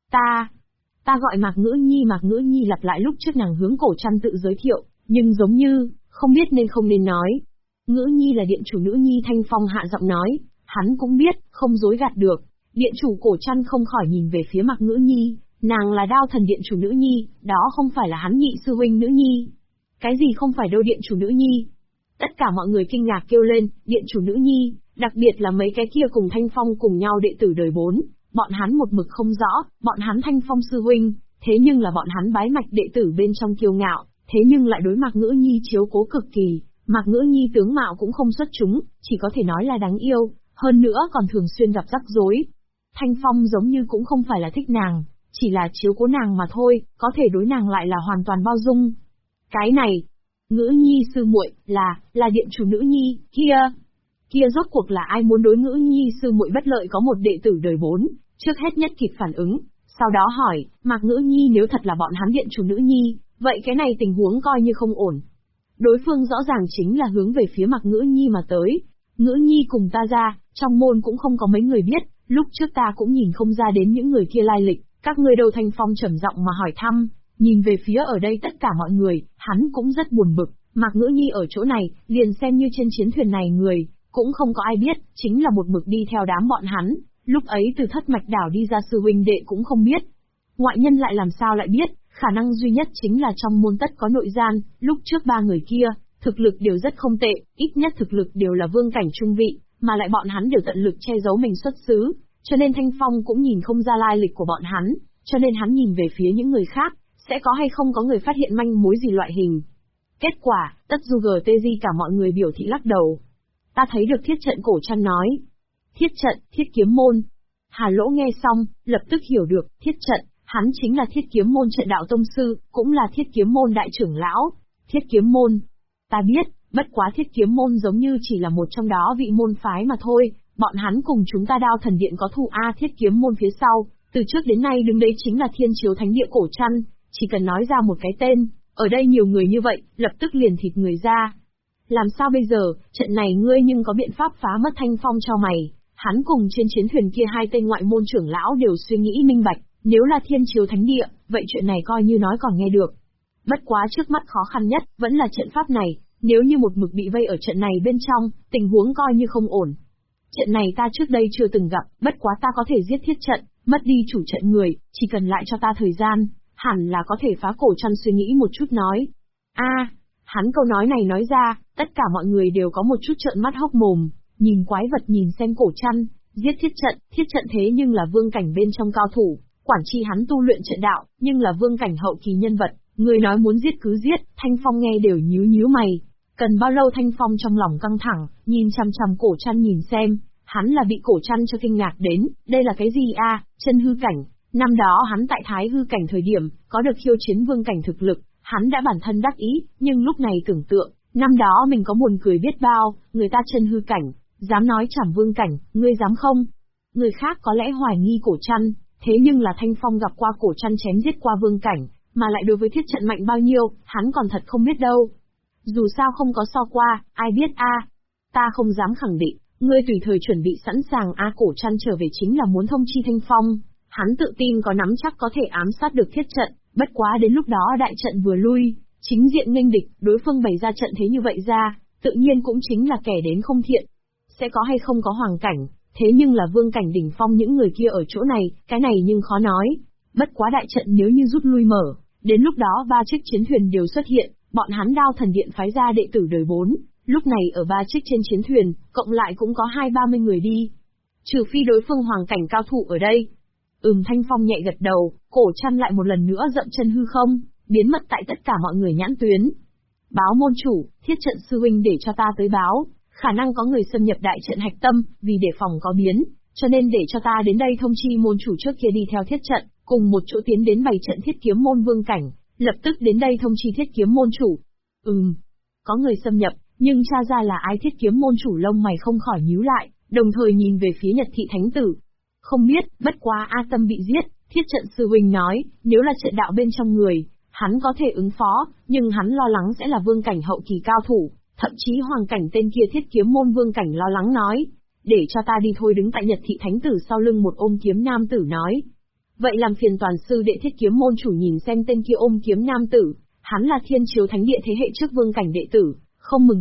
Ta gọi Mạc Ngữ Nhi lặp lại lúc trước nàng hướng cổ chăn tự giới thiệu, nhưng giống như, không biết nên không nên nói. Ngữ Nhi là điện chủ nữ nhi. Thanh Phong hạ giọng nói, hắn cũng biết, không dối gạt được. Điện chủ cổ chăn không khỏi nhìn về phía Mạc Ngữ Nhi, nàng là Đao Thần Điện chủ nữ nhi, đó không phải là hắn nhị sư huynh nữ nhi. Cái gì không phải đâu điện chủ nữ nhi? Tất cả mọi người kinh ngạc kêu lên, điện chủ nữ nhi, đặc biệt là mấy cái kia cùng Thanh Phong cùng nhau đệ tử đời 4, bọn hắn một mực không rõ, bọn hắn Thanh Phong sư huynh, thế nhưng là bọn hắn bái mạch đệ tử bên trong kiêu ngạo, thế nhưng lại đối Mạc Ngữ Nhi chiếu cố cực kỳ. Mạc Ngữ Nhi tướng mạo cũng không xuất chúng, chỉ có thể nói là đáng yêu, hơn nữa còn thường xuyên gặp rắc rối. Thanh Phong giống như cũng không phải là thích nàng, chỉ là chiếu cố nàng mà thôi, có thể đối nàng lại là hoàn toàn bao dung. Cái này, Ngữ Nhi sư muội, là điện chủ Nữ Nhi, kia rốt cuộc là ai muốn đối Ngữ Nhi sư muội bất lợi? Có một đệ tử đời 4, trước hết nhất kịp phản ứng, sau đó hỏi, Mạc Ngữ Nhi nếu thật là bọn hắn điện chủ Nữ Nhi, vậy cái này tình huống coi như không ổn. Đối phương rõ ràng chính là hướng về phía Mạc Ngữ Nhi mà tới. Ngữ Nhi cùng ta ra, trong môn cũng không có mấy người biết, lúc trước ta cũng nhìn không ra đến những người kia lai lịch, các người đầu Thanh Phong trầm giọng mà hỏi thăm, nhìn về phía ở đây tất cả mọi người, hắn cũng rất buồn bực, Mạc Ngữ Nhi ở chỗ này, liền xem như trên chiến thuyền này người, cũng không có ai biết, chính là một mực đi theo đám bọn hắn, lúc ấy từ Thất Mạch Đảo đi ra sư huynh đệ cũng không biết. Ngoại nhân lại làm sao lại biết, khả năng duy nhất chính là trong môn tất có nội gian, lúc trước 3 người kia, thực lực đều rất không tệ, ít nhất thực lực đều là vương cảnh trung vị, mà lại bọn hắn đều tận lực che giấu mình xuất xứ, cho nên Thanh Phong cũng nhìn không ra lai lịch của bọn hắn, cho nên hắn nhìn về phía những người khác, sẽ có hay không có người phát hiện manh mối gì loại hình. Kết quả, tất du GTG cả mọi người biểu thị lắc đầu. Ta thấy được thiết trận Cổ Trăn nói. Thiết trận, Thiết Kiếm Môn. Hà Lỗ nghe xong, lập tức hiểu được, thiết trận, hắn chính là Thiết Kiếm Môn trận đạo tông sư, cũng là Thiết Kiếm Môn đại trưởng lão. Thiết Kiếm Môn. Ta biết, bất quá Thiết Kiếm Môn giống như chỉ là một trong đó vị môn phái mà thôi, bọn hắn cùng chúng ta Đao Thần Điện có thù a. Thiết Kiếm Môn phía sau, từ trước đến nay đứng đấy chính là Thiên Chiếu Thánh Địa Cổ Trăn, chỉ cần nói ra một cái tên, ở đây nhiều người như vậy, lập tức liền thịt người ra. Làm sao bây giờ, trận này ngươi nhưng có biện pháp phá mất Thanh Phong cho mày. Hắn cùng trên chiến thuyền kia 2 tên ngoại môn trưởng lão đều suy nghĩ minh bạch, nếu là Thiên Chiếu Thánh Địa, vậy chuyện này coi như nói còn nghe được. Bất quá trước mắt khó khăn nhất, vẫn là trận pháp này, nếu như một mực bị vây ở trận này bên trong, tình huống coi như không ổn. Trận này ta trước đây chưa từng gặp, bất quá ta có thể giết thiết trận, mất đi chủ trận người, chỉ cần lại cho ta thời gian, hẳn là có thể phá. Cổ Trăn suy nghĩ một chút nói. Hắn câu nói này nói ra, tất cả mọi người đều có một chút trợn mắt hốc mồm, nhìn quái vật nhìn xem Cổ Trăn, giết thiết trận thế nhưng là vương cảnh bên trong cao thủ, quản chi hắn tu luyện trận đạo, nhưng là vương cảnh hậu kỳ nhân vật, người nói muốn giết cứ giết, Thanh Phong nghe đều nhíu mày. Cần bao lâu? Thanh Phong trong lòng căng thẳng, nhìn chằm chằm Cổ Trăn nhìn xem, hắn là bị Cổ Trăn cho kinh ngạc đến, đây là cái gì a? Chân hư cảnh. Năm đó hắn tại Thái hư cảnh thời điểm, có được khiêu chiến vương cảnh thực lực, hắn đã bản thân đắc ý, nhưng lúc này tưởng tượng, năm đó mình có buồn cười biết bao, người ta chân hư cảnh, dám nói chảm vương cảnh, ngươi dám không? Người khác có lẽ hoài nghi Cổ Trăn, thế nhưng là Thanh Phong gặp qua Cổ Trăn chém giết qua vương cảnh, mà lại đối với thiết trận mạnh bao nhiêu, hắn còn thật không biết đâu. Dù sao không có so qua, ai biết a? Ta không dám khẳng định, ngươi tùy thời chuẩn bị sẵn sàng a. Cổ Trăn trở về chính là muốn thông chi Thanh Phong. Hắn tự tin có nắm chắc có thể ám sát được thiết trận, bất quá đến lúc đó đại trận vừa lui, chính diện nghênh địch, đối phương bày ra trận thế như vậy ra, tự nhiên cũng chính là kẻ đến không thiện. Sẽ có hay không có hoàng cảnh, thế nhưng là vương cảnh đỉnh phong những người kia ở chỗ này, cái này nhưng khó nói. Bất quá đại trận nếu như rút lui mở, đến lúc đó 3 chiếc chiến thuyền đều xuất hiện, bọn hắn Đao Thần Điện phái ra đệ tử đời 4, lúc này ở 3 chiếc trên chiến thuyền, cộng lại cũng có 20-30 người đi. Trừ phi đối phương hoàng cảnh cao thủ ở đây. Thanh Phong nhẹ gật đầu, Cổ Trăn lại một lần nữa dậm chân hư không, biến mất tại tất cả mọi người nhãn tuyến. Báo môn chủ, thiết trận sư huynh để cho ta tới báo, khả năng có người xâm nhập đại trận hạch tâm, vì đề phòng có biến, cho nên để cho ta đến đây thông chi môn chủ trước kia đi theo thiết trận, cùng một chỗ tiến đến bày trận Thiết Kiếm Môn vương cảnh, lập tức đến đây thông chi Thiết Kiếm Môn chủ. Có người xâm nhập, nhưng tra ra là ai? Thiết Kiếm Môn chủ lông mày không khỏi nhíu lại, đồng thời nhìn về phía Nhật Thị Thánh Tử. Không biết, bất quá A Tâm bị giết, thiết trận sư huynh nói, nếu là trận đạo bên trong người, hắn có thể ứng phó, nhưng hắn lo lắng sẽ là vương cảnh hậu kỳ cao thủ, thậm chí hoàng cảnh. Tên kia Thiết Kiếm Môn vương cảnh lo lắng nói, để cho ta đi thôi. Đứng tại Nhật Thị Thánh Tử sau lưng một ôm kiếm nam tử nói. Vậy làm phiền toàn sư đệ. Thiết Kiếm Môn chủ nhìn xem tên kia ôm kiếm nam tử, hắn là Thiên Chiếu Thánh Địa thế hệ trước vương cảnh đệ tử, không mừng